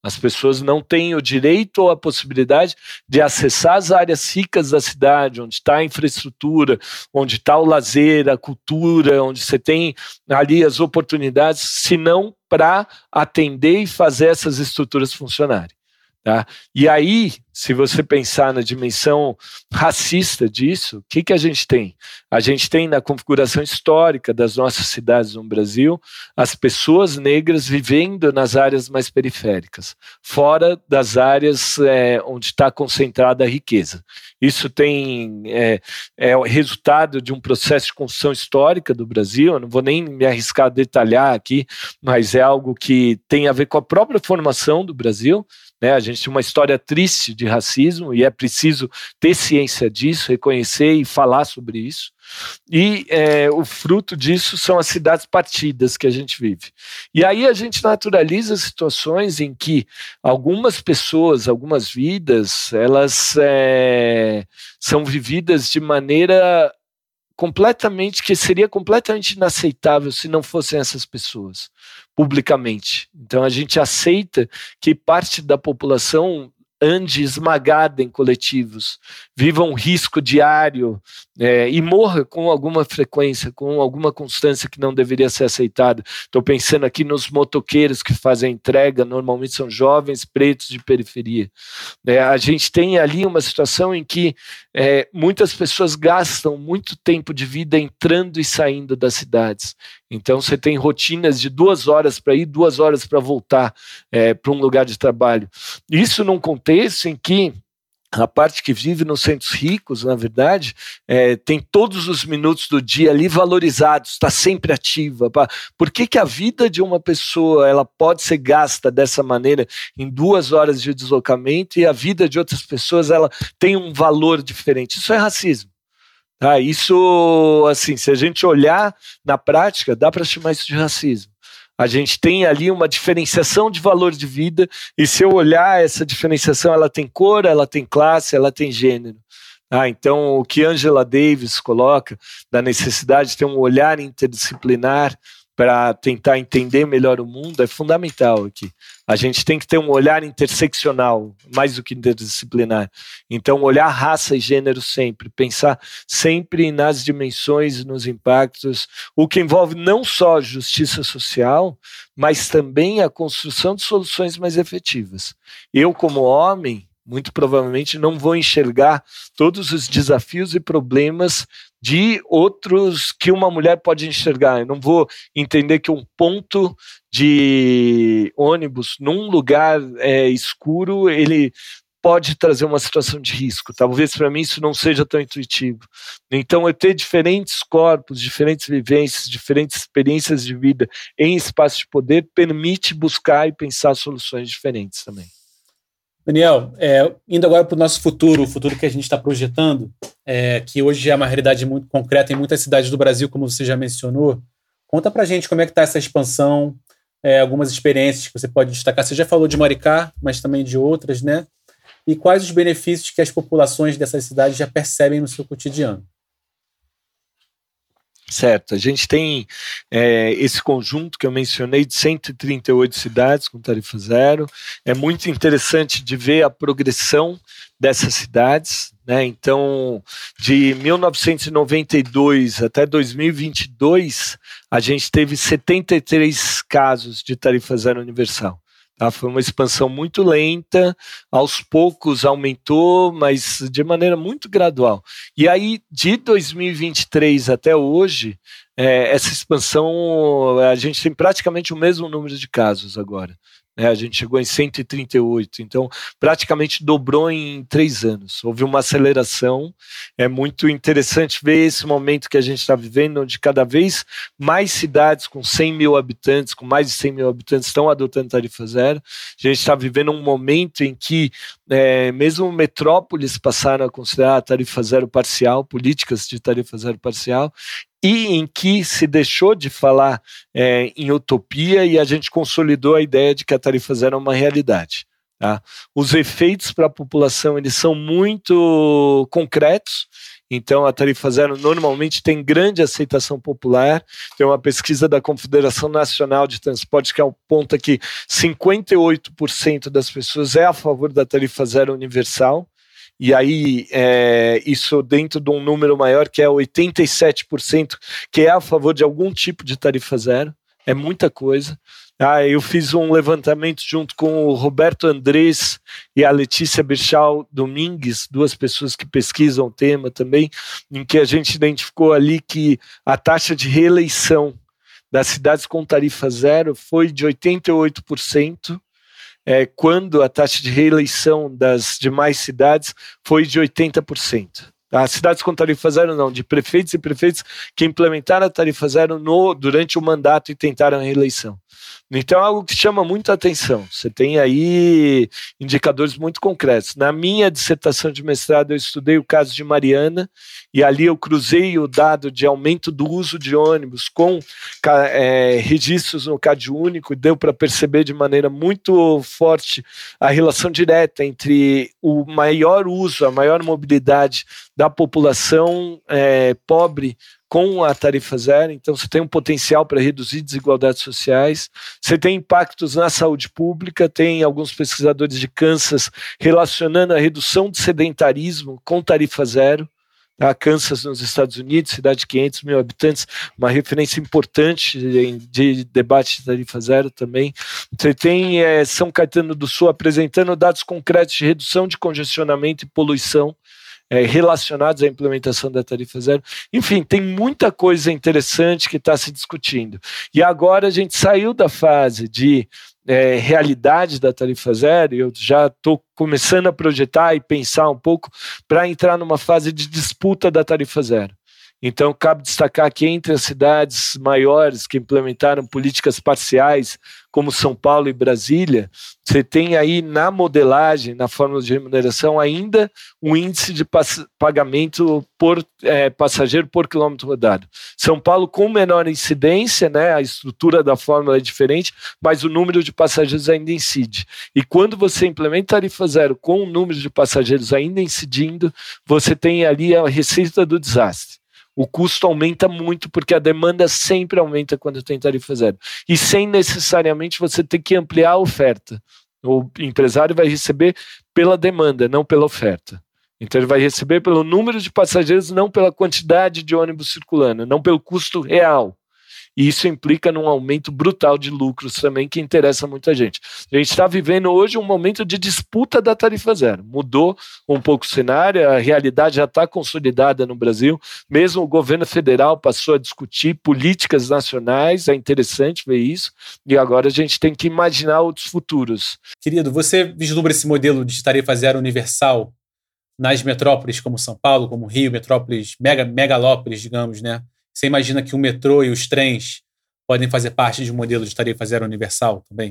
As pessoas não têm o direito ou a possibilidade de acessar as áreas ricas da cidade, onde está a infraestrutura, onde está o lazer, a cultura, onde você tem ali as oportunidades, senão para atender e fazer essas estruturas funcionarem. Tá? E aí, se você pensar na dimensão racista disso, o que, que a gente tem? A gente tem na configuração histórica das nossas cidades no Brasil, as pessoas negras vivendo nas áreas mais periféricas, fora das áreas é, onde está concentrada a riqueza. Isso tem, é, é o resultado de um processo de construção histórica do Brasil, eu não vou nem me arriscar a detalhar aqui, mas é algo que tem a ver com a própria formação do Brasil. Né, a gente tem uma história triste de racismo e é preciso ter ciência disso, reconhecer e falar sobre isso. E é, o fruto disso são as cidades partidas que a gente vive. E aí a gente naturaliza situações em que algumas pessoas, algumas vidas, elas é, são vividas de maneira completamente, que seria completamente inaceitável se não fossem essas pessoas, publicamente. Então a gente aceita que parte da população ande esmagada em coletivos, viva um risco diário é, e morra com alguma frequência, com alguma constância que não deveria ser aceitada. Estou pensando aqui nos motoqueiros que fazem a entrega, normalmente são jovens pretos de periferia. É, a gente tem ali uma situação em que é, muitas pessoas gastam muito tempo de vida entrando e saindo das cidades. Então você tem rotinas de duas horas para ir, duas horas para voltar é, para um lugar de trabalho. Isso num contexto em que a parte que vive nos centros ricos, na verdade, é, tem todos os minutos do dia ali valorizados, está sempre ativa. Por que que a vida de uma pessoa ela pode ser gasta dessa maneira em duas horas de deslocamento e a vida de outras pessoas ela tem um valor diferente? Isso é racismo. Tá? Isso, assim, se a gente olhar na prática, dá para chamar isso de racismo. A gente tem ali uma diferenciação de valor de vida e se eu olhar essa diferenciação, ela tem cor, ela tem classe, ela tem gênero. Ah, então, o que Angela Davis coloca da necessidade de ter um olhar interdisciplinar para tentar entender melhor o mundo é fundamental aqui. A gente tem que ter um olhar interseccional, mais do que interdisciplinar. Então, olhar raça e gênero sempre, pensar sempre nas dimensões, nos impactos, o que envolve não só justiça social, mas também a construção de soluções mais efetivas. Eu, como homem, muito provavelmente não vou enxergar todos os desafios e problemas de outros que uma mulher pode enxergar. Eu não vou entender que um ponto de ônibus num lugar é, escuro, ele pode trazer uma situação de risco. Talvez para mim isso não seja tão intuitivo. Então, eu ter diferentes corpos, diferentes vivências, diferentes experiências de vida em espaço de poder permite buscar e pensar soluções diferentes também. Daniel, é, indo agora para o nosso futuro, o futuro que a gente está projetando, é, que hoje já é uma realidade muito concreta em muitas cidades do Brasil, como você já mencionou. Conta para a gente como é que está essa expansão, é, algumas experiências que você pode destacar. Você já falou de Maricá, mas também de outras, né? E quais os benefícios que as populações dessas cidades já percebem no seu cotidiano? Certo, a gente tem é, esse conjunto que eu mencionei de cento e trinta e oito cidades com tarifa zero. É muito interessante de ver a progressão dessas cidades, né? Então, de mil novecentos e noventa e dois até dois mil e vinte e dois, a gente teve setenta e três casos de tarifa zero universal. Tá? Foi uma expansão muito lenta, aos poucos aumentou, mas de maneira muito gradual. E aí, de dois mil e vinte e três até hoje, é, essa expansão, a gente tem praticamente o mesmo número de casos agora. Né? A gente chegou em cento e trinta e oito, então praticamente dobrou em três anos. Houve uma aceleração, é muito interessante ver esse momento que a gente está vivendo, onde cada vez mais cidades com cem mil habitantes, com mais de cem mil habitantes, estão adotando tarifa zero. A gente está vivendo um momento em que é, mesmo metrópoles passaram a considerar a tarifa zero parcial, políticas de tarifa zero parcial, e em que se deixou de falar é, em utopia e a gente consolidou a ideia de que a tarifa zero é uma realidade. Tá? Os efeitos para a população eles são muito concretos Então a tarifa zero normalmente tem grande aceitação popular. Tem uma pesquisa da Confederação Nacional de Transporte que aponta que cinquenta e oito por cento das pessoas é a favor da tarifa zero universal. E aí, é, isso dentro de um número maior, que é oitenta e sete por cento, que é a favor de algum tipo de tarifa zero. É muita coisa. Ah, eu fiz um levantamento junto com o Roberto Andrés e a Letícia Birchal Domingues, duas pessoas que pesquisam o tema também, em que a gente identificou ali que a taxa de reeleição das cidades com tarifa zero foi de oitenta e oito por cento, É, quando a taxa de reeleição das demais cidades foi de oitenta por cento. As cidades com tarifa zero não, de prefeitos e prefeitos que implementaram a tarifa zero no, durante o mandato e tentaram a reeleição. Então é algo que chama muito a atenção. Você tem aí indicadores muito concretos. Na minha dissertação de mestrado eu estudei o caso de Mariana e ali eu cruzei o dado de aumento do uso de ônibus com é, registros no CadÚnico e deu para perceber de maneira muito forte a relação direta entre o maior uso, a maior mobilidade da população é, pobre com a tarifa zero. Então você tem um potencial para reduzir desigualdades sociais, você tem impactos na saúde pública, tem alguns pesquisadores de Kansas relacionando a redução do sedentarismo com tarifa zero. Tá? Kansas nos Estados Unidos, cidade de quinhentos mil habitantes, uma referência importante de, de debate de tarifa zero também. Você tem é, São Caetano do Sul apresentando dados concretos de redução de congestionamento e poluição É, relacionados à implementação da tarifa zero. Enfim, tem muita coisa interessante que está se discutindo. E agora a gente saiu da fase de é, realidade da tarifa zero, e eu já estou começando a projetar e pensar um pouco para entrar numa fase de disputa da tarifa zero. Então, cabe destacar que entre as cidades maiores que implementaram políticas parciais, como São Paulo e Brasília, você tem aí na modelagem, na fórmula de remuneração, ainda um índice de pagamento por é, passageiro por quilômetro rodado. São Paulo com menor incidência, né, a estrutura da fórmula é diferente, mas o número de passageiros ainda incide. E quando você implementa tarifa zero com o número de passageiros ainda incidindo, você tem ali a receita do desastre. O custo aumenta muito porque a demanda sempre aumenta quando tem tarifa zero. E sem necessariamente você ter que ampliar a oferta. O empresário vai receber pela demanda, não pela oferta. Então ele vai receber pelo número de passageiros, não pela quantidade de ônibus circulando, não pelo custo real. E isso implica num aumento brutal de lucros também, que interessa muita gente. A gente está vivendo hoje um momento de disputa da tarifa zero. Mudou um pouco o cenário, a realidade já está consolidada no Brasil. Mesmo o governo federal passou a discutir políticas nacionais, é interessante ver isso. E agora a gente tem que imaginar outros futuros. Querido, você vislumbra esse modelo de tarifa zero universal nas metrópoles como São Paulo, como Rio, metrópoles, mega, megalópolis, digamos, né? Você imagina que o metrô e os trens podem fazer parte de um modelo de tarifa zero universal também?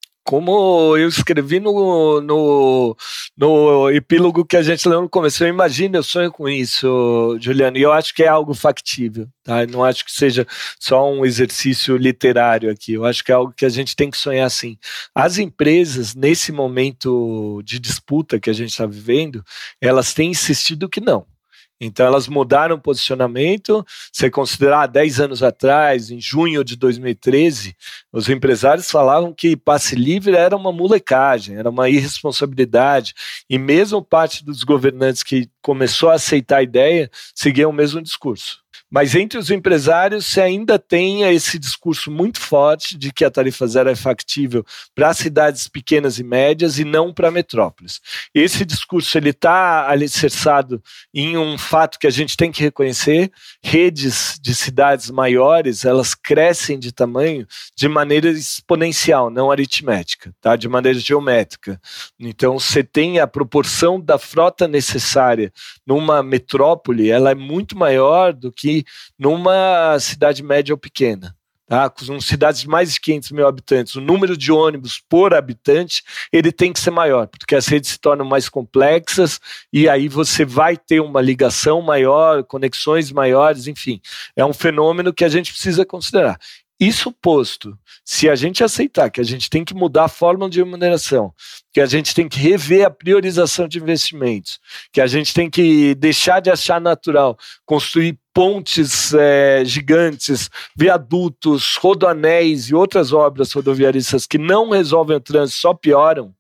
Como eu escrevi no, no, no epílogo que a gente leu no começo, eu imagino, eu sonho com isso, Juliano, e eu acho que é algo factível, tá? Eu não acho que seja só um exercício literário aqui, eu acho que é algo que a gente tem que sonhar sim. As empresas, nesse momento de disputa que a gente está vivendo, elas têm insistido que não. Então elas mudaram o posicionamento. Se considerar dez anos atrás, em junho de dois mil e treze, os empresários falavam que passe livre era uma molecagem, era uma irresponsabilidade, e mesmo parte dos governantes que começou a aceitar a ideia seguiam o mesmo discurso. Mas entre os empresários você ainda tem esse discurso muito forte de que a tarifa zero é factível para cidades pequenas e médias e não para metrópoles. Esse discurso ele está alicerçado em um fato que a gente tem que reconhecer: redes de cidades maiores, elas crescem de tamanho de maneira exponencial, não aritmética, tá? De maneira geométrica. Então você tem a proporção da frota necessária numa metrópole, ela é muito maior do que numa cidade média ou pequena. Tá? Com cidades de mais de quinhentos mil habitantes, o número de ônibus por habitante ele tem que ser maior, porque as redes se tornam mais complexas e aí você vai ter uma ligação maior, conexões maiores, enfim. É um fenômeno que a gente precisa considerar. Isso posto, se a gente aceitar que a gente tem que mudar a forma de remuneração, que a gente tem que rever a priorização de investimentos, que a gente tem que deixar de achar natural construir pontes é, gigantes, viadutos, rodoanéis e outras obras rodoviaristas que não resolvem o trânsito, só pioram.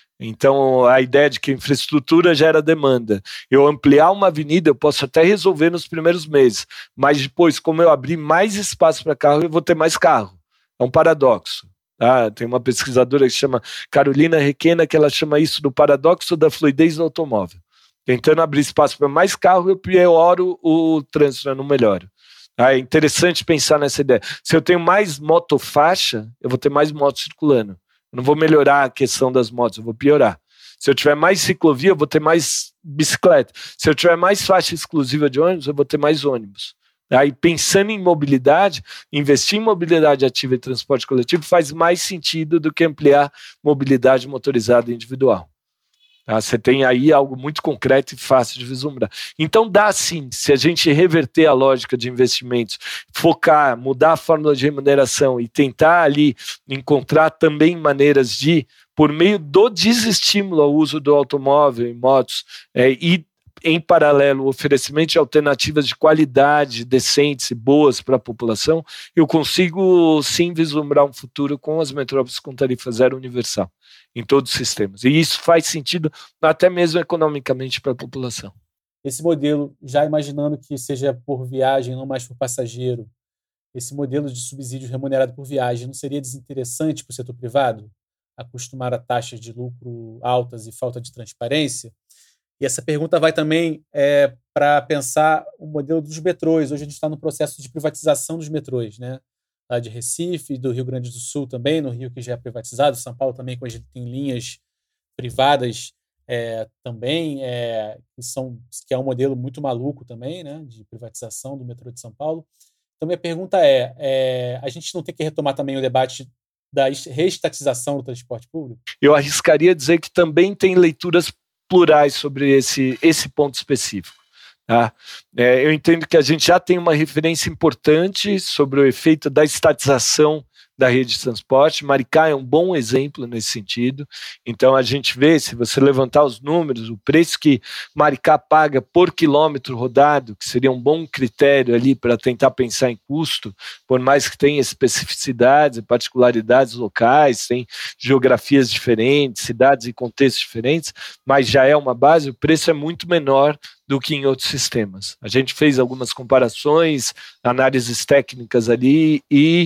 Então, a ideia de que a infraestrutura gera demanda. Eu ampliar uma avenida, eu posso até resolver nos primeiros meses, mas depois, como eu abrir mais espaço para carro, eu vou ter mais carro. É um paradoxo. Tá? Tem uma pesquisadora que chama Carolina Requena, que ela chama isso do paradoxo da fluidez do automóvel. Tentando abrir espaço para mais carro, eu pioro o trânsito, eu não melhoro. É interessante pensar nessa ideia. Se eu tenho mais motofaixa, eu vou ter mais motos circulando. Eu não vou melhorar a questão das motos, eu vou piorar. Se eu tiver mais ciclovia, eu vou ter mais bicicleta. Se eu tiver mais faixa exclusiva de ônibus, eu vou ter mais ônibus. Aí, pensando em mobilidade, investir em mobilidade ativa e transporte coletivo faz mais sentido do que ampliar mobilidade motorizada individual. Tá? Você tem aí algo muito concreto e fácil de vislumbrar. Então dá sim, se a gente reverter a lógica de investimentos, focar, mudar a fórmula de remuneração e tentar ali encontrar também maneiras de, por meio do desestímulo ao uso do automóvel e motos, é, e em paralelo o oferecimento de alternativas de qualidade, decentes e boas para a população, eu consigo sim vislumbrar um futuro com as metrópoles com tarifa zero universal em todos os sistemas. E isso faz sentido até mesmo economicamente para a população. Esse modelo, já imaginando que seja por viagem, não mais por passageiro, esse modelo de subsídio remunerado por viagem não seria desinteressante para o setor privado? Acostumar a taxas de lucro altas e falta de transparência? E essa pergunta vai também é, para pensar o modelo dos metrôs. Hoje a gente está no processo de privatização dos metrôs, né? Lá de Recife, do Rio Grande do Sul também, no Rio que já é privatizado, São Paulo também, que hoje tem linhas privadas é, também, é, que, são, que é um modelo muito maluco também, né, de privatização do metrô de São Paulo. Então, minha pergunta é, é, a gente não tem que retomar também o debate da reestatização do transporte público? Eu arriscaria dizer que também tem leituras plurais sobre esse, esse ponto específico. Tá? É, eu entendo que a gente já tem uma referência importante sobre o efeito da estatização da rede de transporte. Maricá é um bom exemplo nesse sentido. Então a gente vê, se você levantar os números, o preço que Maricá paga por quilômetro rodado, que seria um bom critério ali para tentar pensar em custo, por mais que tenha especificidades e particularidades locais, tem geografias diferentes, cidades e contextos diferentes, mas já é uma base, o preço é muito menor do que em outros sistemas. A gente fez algumas comparações, análises técnicas ali e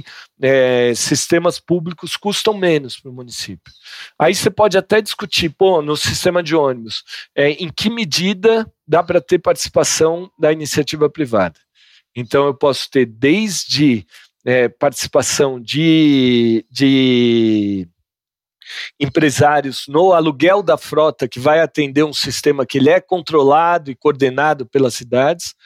é, sistemas públicos custam menos para o município. Aí você pode até discutir, pô, no sistema de ônibus, é, em que medida dá para ter participação da iniciativa privada. Então eu posso ter desde é, participação de... de empresários no aluguel da frota que vai atender um sistema que ele é controlado e coordenado pelas cidades,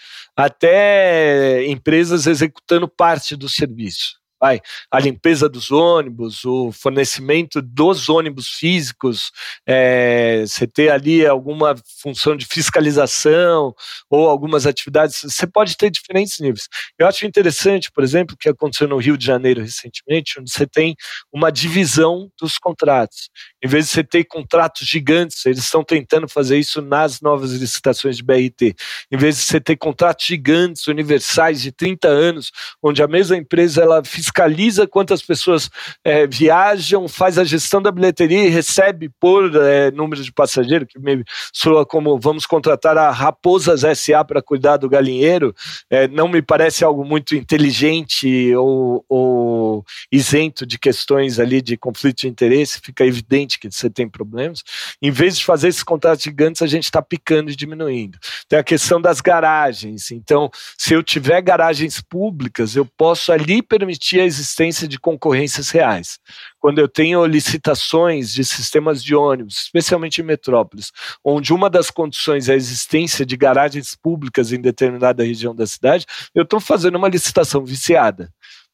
até empresas executando parte do serviço. Vai, a limpeza dos ônibus, o fornecimento dos ônibus físicos, é, você ter ali alguma função de fiscalização ou algumas atividades, você pode ter diferentes níveis. Eu acho interessante, por exemplo, o que aconteceu no Rio de Janeiro recentemente, onde você tem uma divisão dos contratos. Em vez de você ter contratos gigantes, eles estão tentando fazer isso nas novas licitações de B R T. Em vez de você ter contratos gigantes, universais, de trinta anos, onde a mesma empresa ela fiscaliza quantas pessoas é, viajam, faz a gestão da bilheteria e recebe por é, número de passageiro, que me soa como vamos contratar a Raposas S A para cuidar do galinheiro, é, não me parece algo muito inteligente ou, ou isento de questões ali de conflito de interesse, fica evidente que você tem problemas. Em vez de fazer esses contratos gigantes, a gente está picando e diminuindo. Tem a questão das garagens. Então, se eu tiver garagens públicas, eu posso ali permitir a existência de concorrências reais. Quando eu tenho licitações de sistemas de ônibus, especialmente em metrópoles, onde uma das condições é a existência de garagens públicas em determinada região da cidade, eu estou fazendo uma licitação viciada.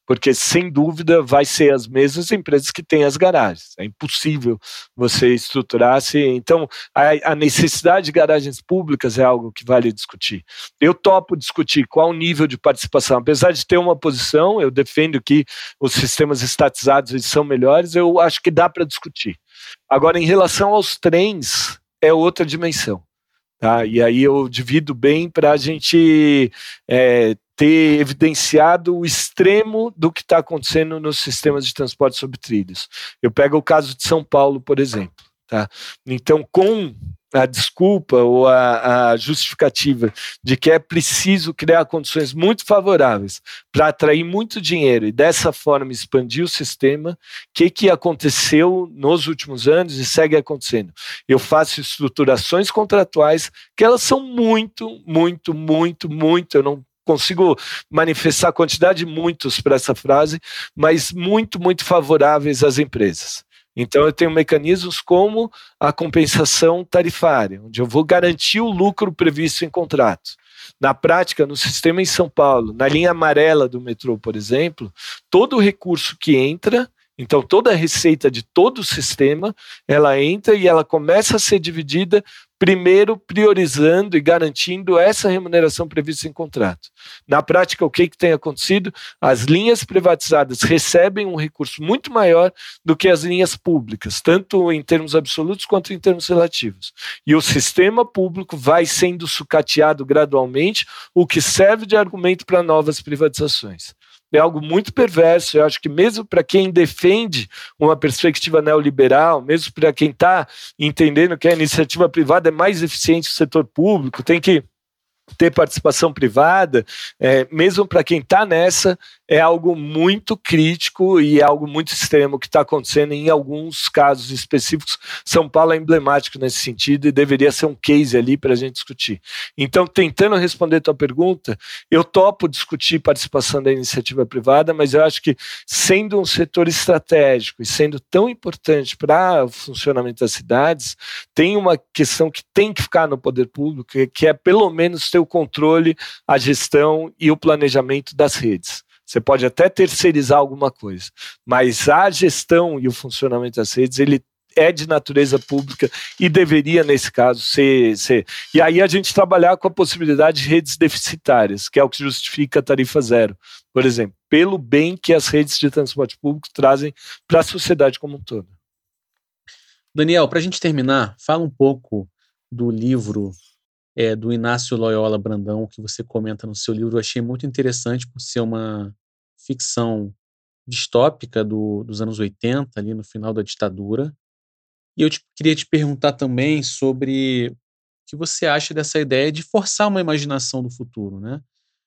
porque sem dúvida vai ser as mesmas empresas que têm as garagens. É impossível você estruturar-se. Então, a, a necessidade de garagens públicas é algo que vale discutir. Eu topo discutir qual o nível de participação. Apesar de ter uma posição, eu defendo que os sistemas estatizados eles são melhores, eu acho que dá para discutir. Agora, em relação aos trens, é outra dimensão. Tá? E aí eu divido bem para a gente é, ter evidenciado o extremo do que está acontecendo nos sistemas de transporte sobre trilhos. Eu pego o caso de São Paulo, por exemplo. Tá? Então, com a desculpa ou a, a justificativa de que é preciso criar condições muito favoráveis para atrair muito dinheiro e dessa forma expandir o sistema, o que, que aconteceu nos últimos anos e segue acontecendo? Eu faço estruturações contratuais que elas são muito, muito, muito, muito, eu não consigo manifestar a quantidade de muitos para essa frase, mas muito, muito favoráveis às empresas. Então, eu tenho mecanismos como a compensação tarifária, onde eu vou garantir o lucro previsto em contrato. Na prática, no sistema em São Paulo, na linha amarela do metrô, por exemplo, todo o recurso que entra, então toda a receita de todo o sistema, ela entra e ela começa a ser dividida primeiro priorizando e garantindo essa remuneração prevista em contrato. Na prática, o que, que tem acontecido? As linhas privatizadas recebem um recurso muito maior do que as linhas públicas, tanto em termos absolutos quanto em termos relativos. E o sistema público vai sendo sucateado gradualmente, o que serve de argumento para novas privatizações. É algo muito perverso. Eu acho que mesmo para quem defende uma perspectiva neoliberal, mesmo para quem está entendendo que a iniciativa privada é mais eficiente que o setor público, tem que ter participação privada, é, mesmo para quem está nessa, é algo muito crítico e é algo muito extremo que está acontecendo em alguns casos específicos. São Paulo é emblemático nesse sentido e deveria ser um case ali para a gente discutir. Então, tentando responder a tua pergunta, eu topo discutir participação da iniciativa privada, mas eu acho que sendo um setor estratégico e sendo tão importante para o funcionamento das cidades, tem uma questão que tem que ficar no poder público, que é pelo menos ter o controle, a gestão e o planejamento das redes. Você pode até terceirizar alguma coisa, mas a gestão e o funcionamento das redes, ele é de natureza pública e deveria, nesse caso, ser, ser... E aí a gente trabalhar com a possibilidade de redes deficitárias, que é o que justifica a tarifa zero, por exemplo, pelo bem que as redes de transporte público trazem para a sociedade como um todo. Daniel, para a gente terminar, fala um pouco do livro É, do Inácio Loyola Brandão, que você comenta no seu livro. Eu achei muito interessante por ser uma ficção distópica do, dos anos oitenta, ali no final da ditadura. E eu te, queria te perguntar também sobre o que você acha dessa ideia de forçar uma imaginação do futuro, né?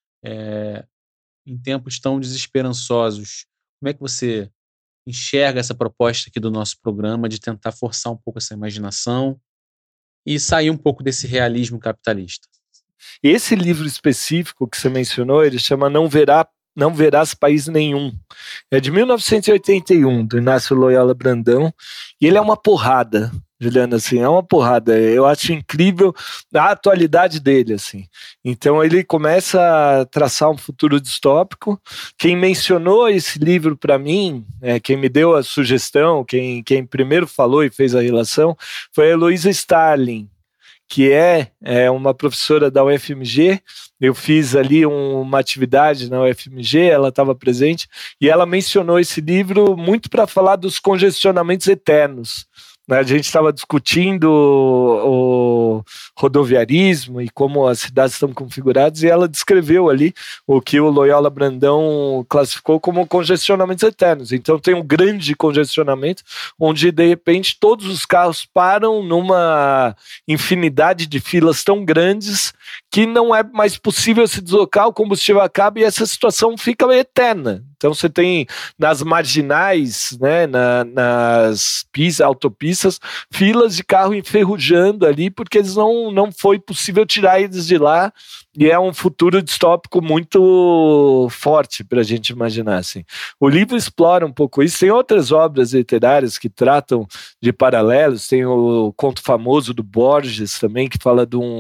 É, em tempos tão desesperançosos, como é que você enxerga essa proposta aqui do nosso programa de tentar forçar um pouco essa imaginação e sair um pouco desse realismo capitalista? Esse livro específico que você mencionou, ele chama Não Verá, Não Verás País Nenhum. É de mil novecentos e oitenta e um, do Inácio Loyola Brandão, e ele é uma porrada, Juliana, assim, é uma porrada. Eu acho incrível a atualidade dele, assim. Então ele começa a traçar um futuro distópico. Quem mencionou esse livro para mim, é, quem me deu a sugestão, quem, quem primeiro falou e fez a relação, foi a Heloísa Starling, que é, é uma professora da U F M G. Eu fiz ali um, uma atividade na U F M G, ela estava presente, e ela mencionou esse livro muito para falar dos congestionamentos eternos. A gente estava discutindo o, o rodoviarismo e como as cidades estão configuradas, e ela descreveu ali o que o Loyola Brandão classificou como congestionamentos eternos. Então tem um grande congestionamento, onde de repente todos os carros param numa infinidade de filas tão grandes que não é mais possível se deslocar, o combustível acaba e essa situação fica eterna. Então você tem nas marginais, né, na, nas pistas, autopistas, filas de carro enferrujando ali, porque eles não, não foi possível tirar eles de lá, e é um futuro distópico muito forte para a gente imaginar. Assim. O livro explora um pouco isso. Tem outras obras literárias que tratam de paralelos, tem o conto famoso do Borges também, que fala de um,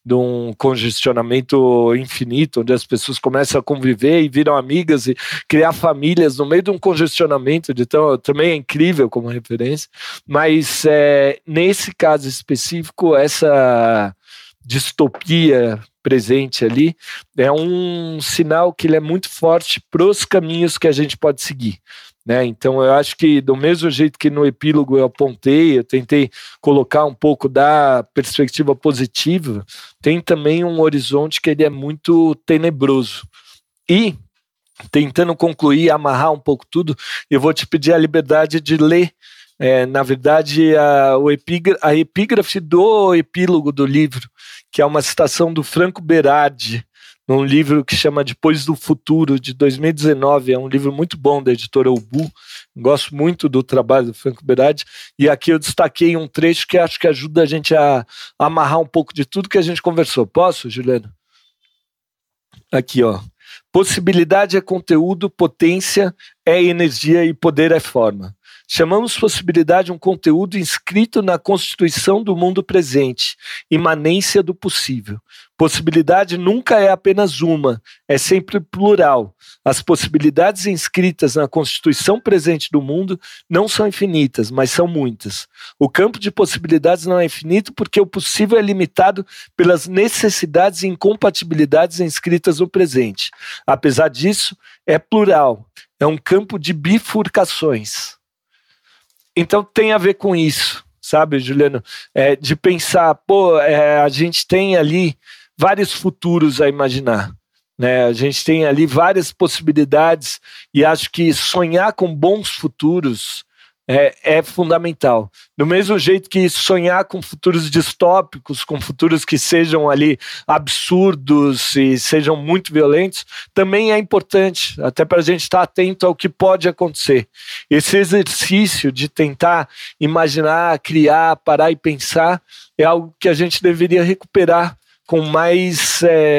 de um congestionamento infinito, onde as pessoas começam a conviver e viram amigas e criar famílias no meio de um congestionamento, então também é incrível como referência, mas é, nesse caso específico, essa distopia presente ali é um sinal que ele é muito forte para os caminhos que a gente pode seguir. Né? Então eu acho que do mesmo jeito que no epílogo eu apontei, eu tentei colocar um pouco da perspectiva positiva, tem também um horizonte que ele é muito tenebroso. E, tentando concluir, amarrar um pouco tudo, eu vou te pedir a liberdade de ler, é, na verdade, a, o epígra- a epígrafe do epílogo do livro, que é uma citação do Franco Berardi, num livro que chama Depois do Futuro, de dois mil e dezenove, é um livro muito bom da editora Ubu, gosto muito do trabalho do Franco Berardi, e aqui eu destaquei um trecho que acho que ajuda a gente a, a amarrar um pouco de tudo que a gente conversou. Posso, Juliano? Aqui, ó. Possibilidade é conteúdo, potência é energia e poder é forma. Chamamos possibilidade um conteúdo inscrito na constituição do mundo presente, imanência do possível. Possibilidade nunca é apenas uma, é sempre plural. As possibilidades inscritas na constituição presente do mundo não são infinitas, mas são muitas. O campo de possibilidades não é infinito porque o possível é limitado pelas necessidades e incompatibilidades inscritas no presente. Apesar disso, é plural, é um campo de bifurcações. Então tem a ver com isso, sabe, Juliano? É, de pensar, pô, é, a gente tem ali vários futuros a imaginar, né? A gente tem ali várias possibilidades e acho que sonhar com bons futuros é, é fundamental. Do mesmo jeito que sonhar com futuros distópicos, com futuros que sejam ali absurdos e sejam muito violentos, também é importante, até para a gente estar atento ao que pode acontecer. Esse exercício de tentar imaginar, criar, parar e pensar é algo que a gente deveria recuperar com mais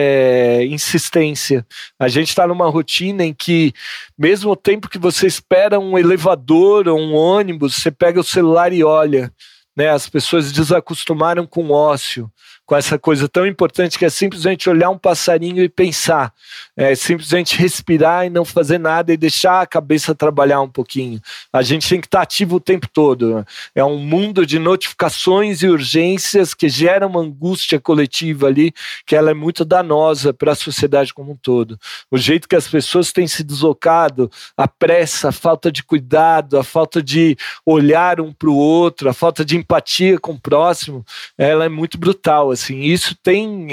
é, insistência. A gente está numa rotina em que, mesmo o tempo que você espera um elevador ou um ônibus, você pega o celular e olha, né? As pessoas desacostumaram com o ócio, com essa coisa tão importante que é simplesmente olhar um passarinho e pensar, é simplesmente respirar e não fazer nada e deixar a cabeça trabalhar um pouquinho. A gente tem que estar ativo o tempo todo. É um mundo de notificações e urgências que gera uma angústia coletiva ali, que ela é muito danosa para a sociedade como um todo. O jeito que as pessoas têm se deslocado, a pressa, a falta de cuidado, a falta de olhar um para o outro, a falta de empatia com o próximo, ela é muito brutal. Assim, isso tem,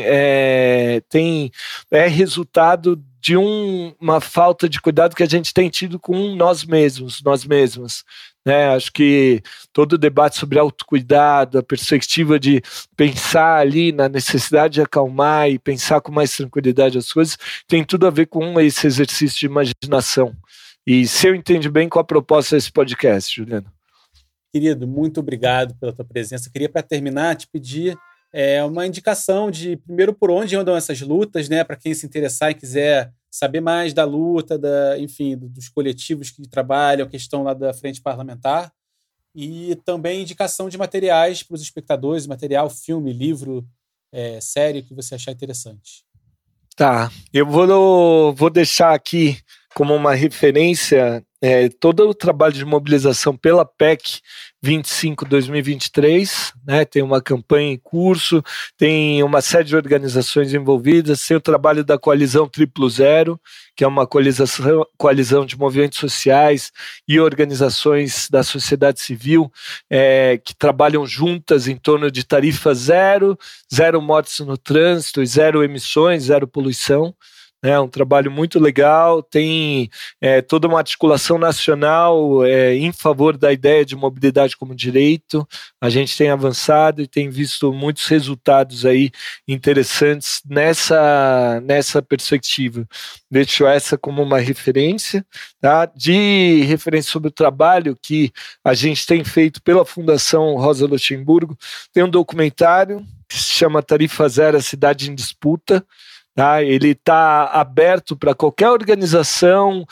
é, tem, é resultado de um, uma falta de cuidado que a gente tem tido com nós mesmos, nós mesmas. Né? Acho que todo o debate sobre autocuidado, a perspectiva de pensar ali na necessidade de acalmar e pensar com mais tranquilidade as coisas, tem tudo a ver com esse exercício de imaginação. E se eu entendi bem, qual a proposta desse podcast, Juliano? Querido, muito obrigado pela tua presença. Eu queria, para terminar, te pedir É uma indicação de, primeiro, por onde andam essas lutas, né? Para quem se interessar e quiser saber mais da luta, da, enfim, dos coletivos que trabalham, a questão lá da frente parlamentar, e também indicação de materiais para os espectadores, material, filme, livro, é, série, que você achar interessante. Tá, eu vou, vou deixar aqui como uma referência é, todo o trabalho de mobilização pela P E C vinte e cinco dois mil e vinte e três, né, tem uma campanha em curso, tem uma série de organizações envolvidas, tem o trabalho da Coalizão Triplo Zero, que é uma coalizão, coalizão de movimentos sociais e organizações da sociedade civil é, que trabalham juntas em torno de tarifa zero, zero mortes no trânsito e zero emissões, zero poluição. É um trabalho muito legal, tem é, toda uma articulação nacional é, em favor da ideia de mobilidade como direito. A gente tem avançado e tem visto muitos resultados aí interessantes nessa, nessa perspectiva. Deixo essa como uma referência, tá? De referência sobre o trabalho que a gente tem feito pela Fundação Rosa Luxemburgo. Tem um documentário que se chama Tarifa Zero, a Cidade em Disputa. Tá, ele está aberto para qualquer organização,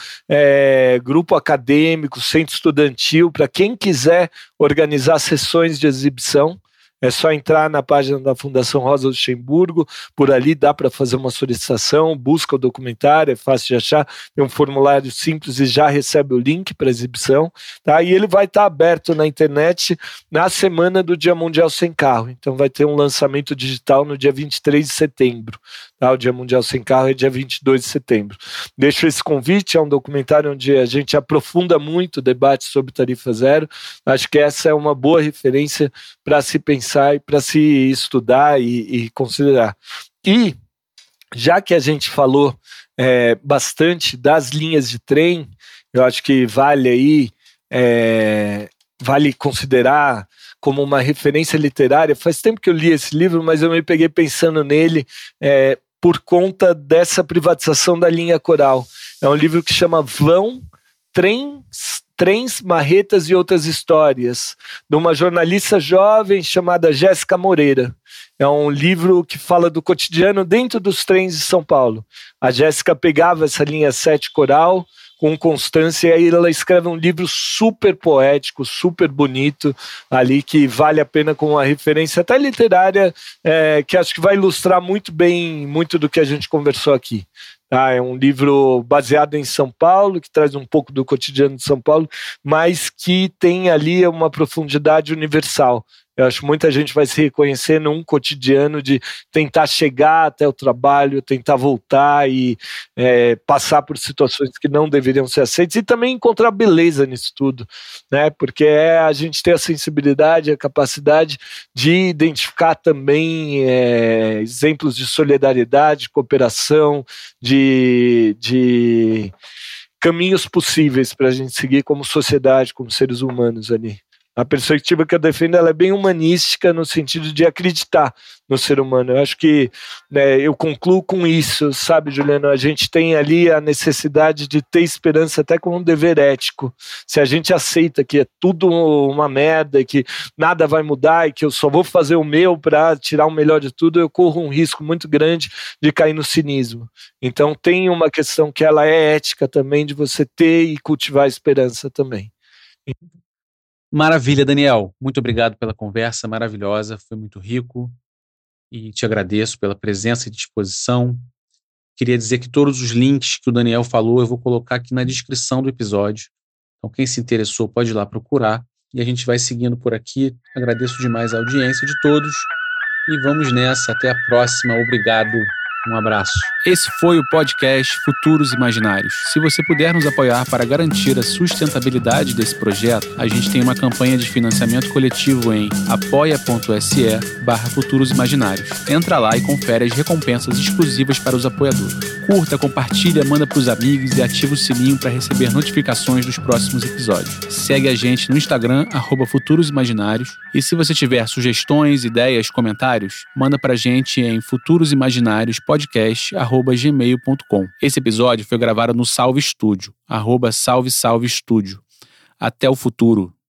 é, grupo acadêmico, centro estudantil, para quem quiser organizar sessões de exibição. é só entrar na página da Fundação Rosa Luxemburgo, por ali dá para fazer uma solicitação, busca o documentário, é fácil de achar, tem um formulário simples e já recebe o link para exibição, tá? E ele vai estar aberto na internet na semana do Dia Mundial Sem Carro, então vai ter um lançamento digital no dia vinte e três de setembro, tá? O Dia Mundial Sem Carro é dia vinte e dois de setembro. Deixo esse convite, é um documentário onde a gente aprofunda muito o debate sobre tarifa zero, acho que essa é uma boa referência para se pensar e para se estudar e, e considerar. E, já que a gente falou é, bastante das linhas de trem, eu acho que vale aí, é, vale considerar como uma referência literária. Faz tempo que eu li esse livro, mas eu me peguei pensando nele é, por conta dessa privatização da linha Coral. É um livro que chama Vão, Trens, Trens, Marretas e Outras Histórias, de uma jornalista jovem chamada Jéssica Moreira. É um livro que fala do cotidiano dentro dos trens de São Paulo. A Jéssica pegava essa linha sete Coral com constância, e aí ela escreve um livro super poético, super bonito, ali que vale a pena como uma referência até literária, é, que acho que vai ilustrar muito bem muito do que a gente conversou aqui. Ah, é um livro baseado em São Paulo, que traz um pouco do cotidiano de São Paulo, mas que tem ali uma profundidade universal. Eu acho que muita gente vai se reconhecer num cotidiano de tentar chegar até o trabalho, tentar voltar e é, passar por situações que não deveriam ser aceitas e também encontrar beleza nisso tudo, né? Porque é a gente ter a sensibilidade, a capacidade de identificar também é, exemplos de solidariedade, cooperação, de, de caminhos possíveis para a gente seguir como sociedade, como seres humanos ali. A perspectiva que eu defendo ela é bem humanística no sentido de acreditar no ser humano. Eu acho que né, eu concluo com isso, sabe, Juliano? A gente tem ali a necessidade de ter esperança até como um dever ético. Se a gente aceita que é tudo uma merda, que nada vai mudar e que eu só vou fazer o meu para tirar o melhor de tudo, eu corro um risco muito grande de cair no cinismo. Então tem uma questão que ela é ética também, de você ter e cultivar a esperança também. Maravilha, Daniel. Muito obrigado pela conversa maravilhosa, foi muito rico e te agradeço pela presença e disposição. Queria dizer que todos os links que o Daniel falou eu vou colocar aqui na descrição do episódio. Então quem se interessou pode ir lá procurar e a gente vai seguindo por aqui. Agradeço demais a audiência de todos e vamos nessa. Até a próxima. Obrigado. Um abraço. Esse foi o podcast Futuros Imaginários. Se você puder nos apoiar para garantir a sustentabilidade desse projeto, a gente tem uma campanha de financiamento coletivo em apoia.se barra Futuros Imaginários. Entra lá e confere as recompensas exclusivas para os apoiadores. Curta, compartilha, manda para os amigos e ativa o sininho para receber notificações dos próximos episódios. Segue a gente no Instagram, arroba Futuros Imaginários. E se você tiver sugestões, ideias, comentários, manda para a gente em futurosimaginários podcast arroba gmail ponto com. Esse episódio foi gravado no Salve Estúdio, arroba Salve Salve Estúdio. Até o futuro.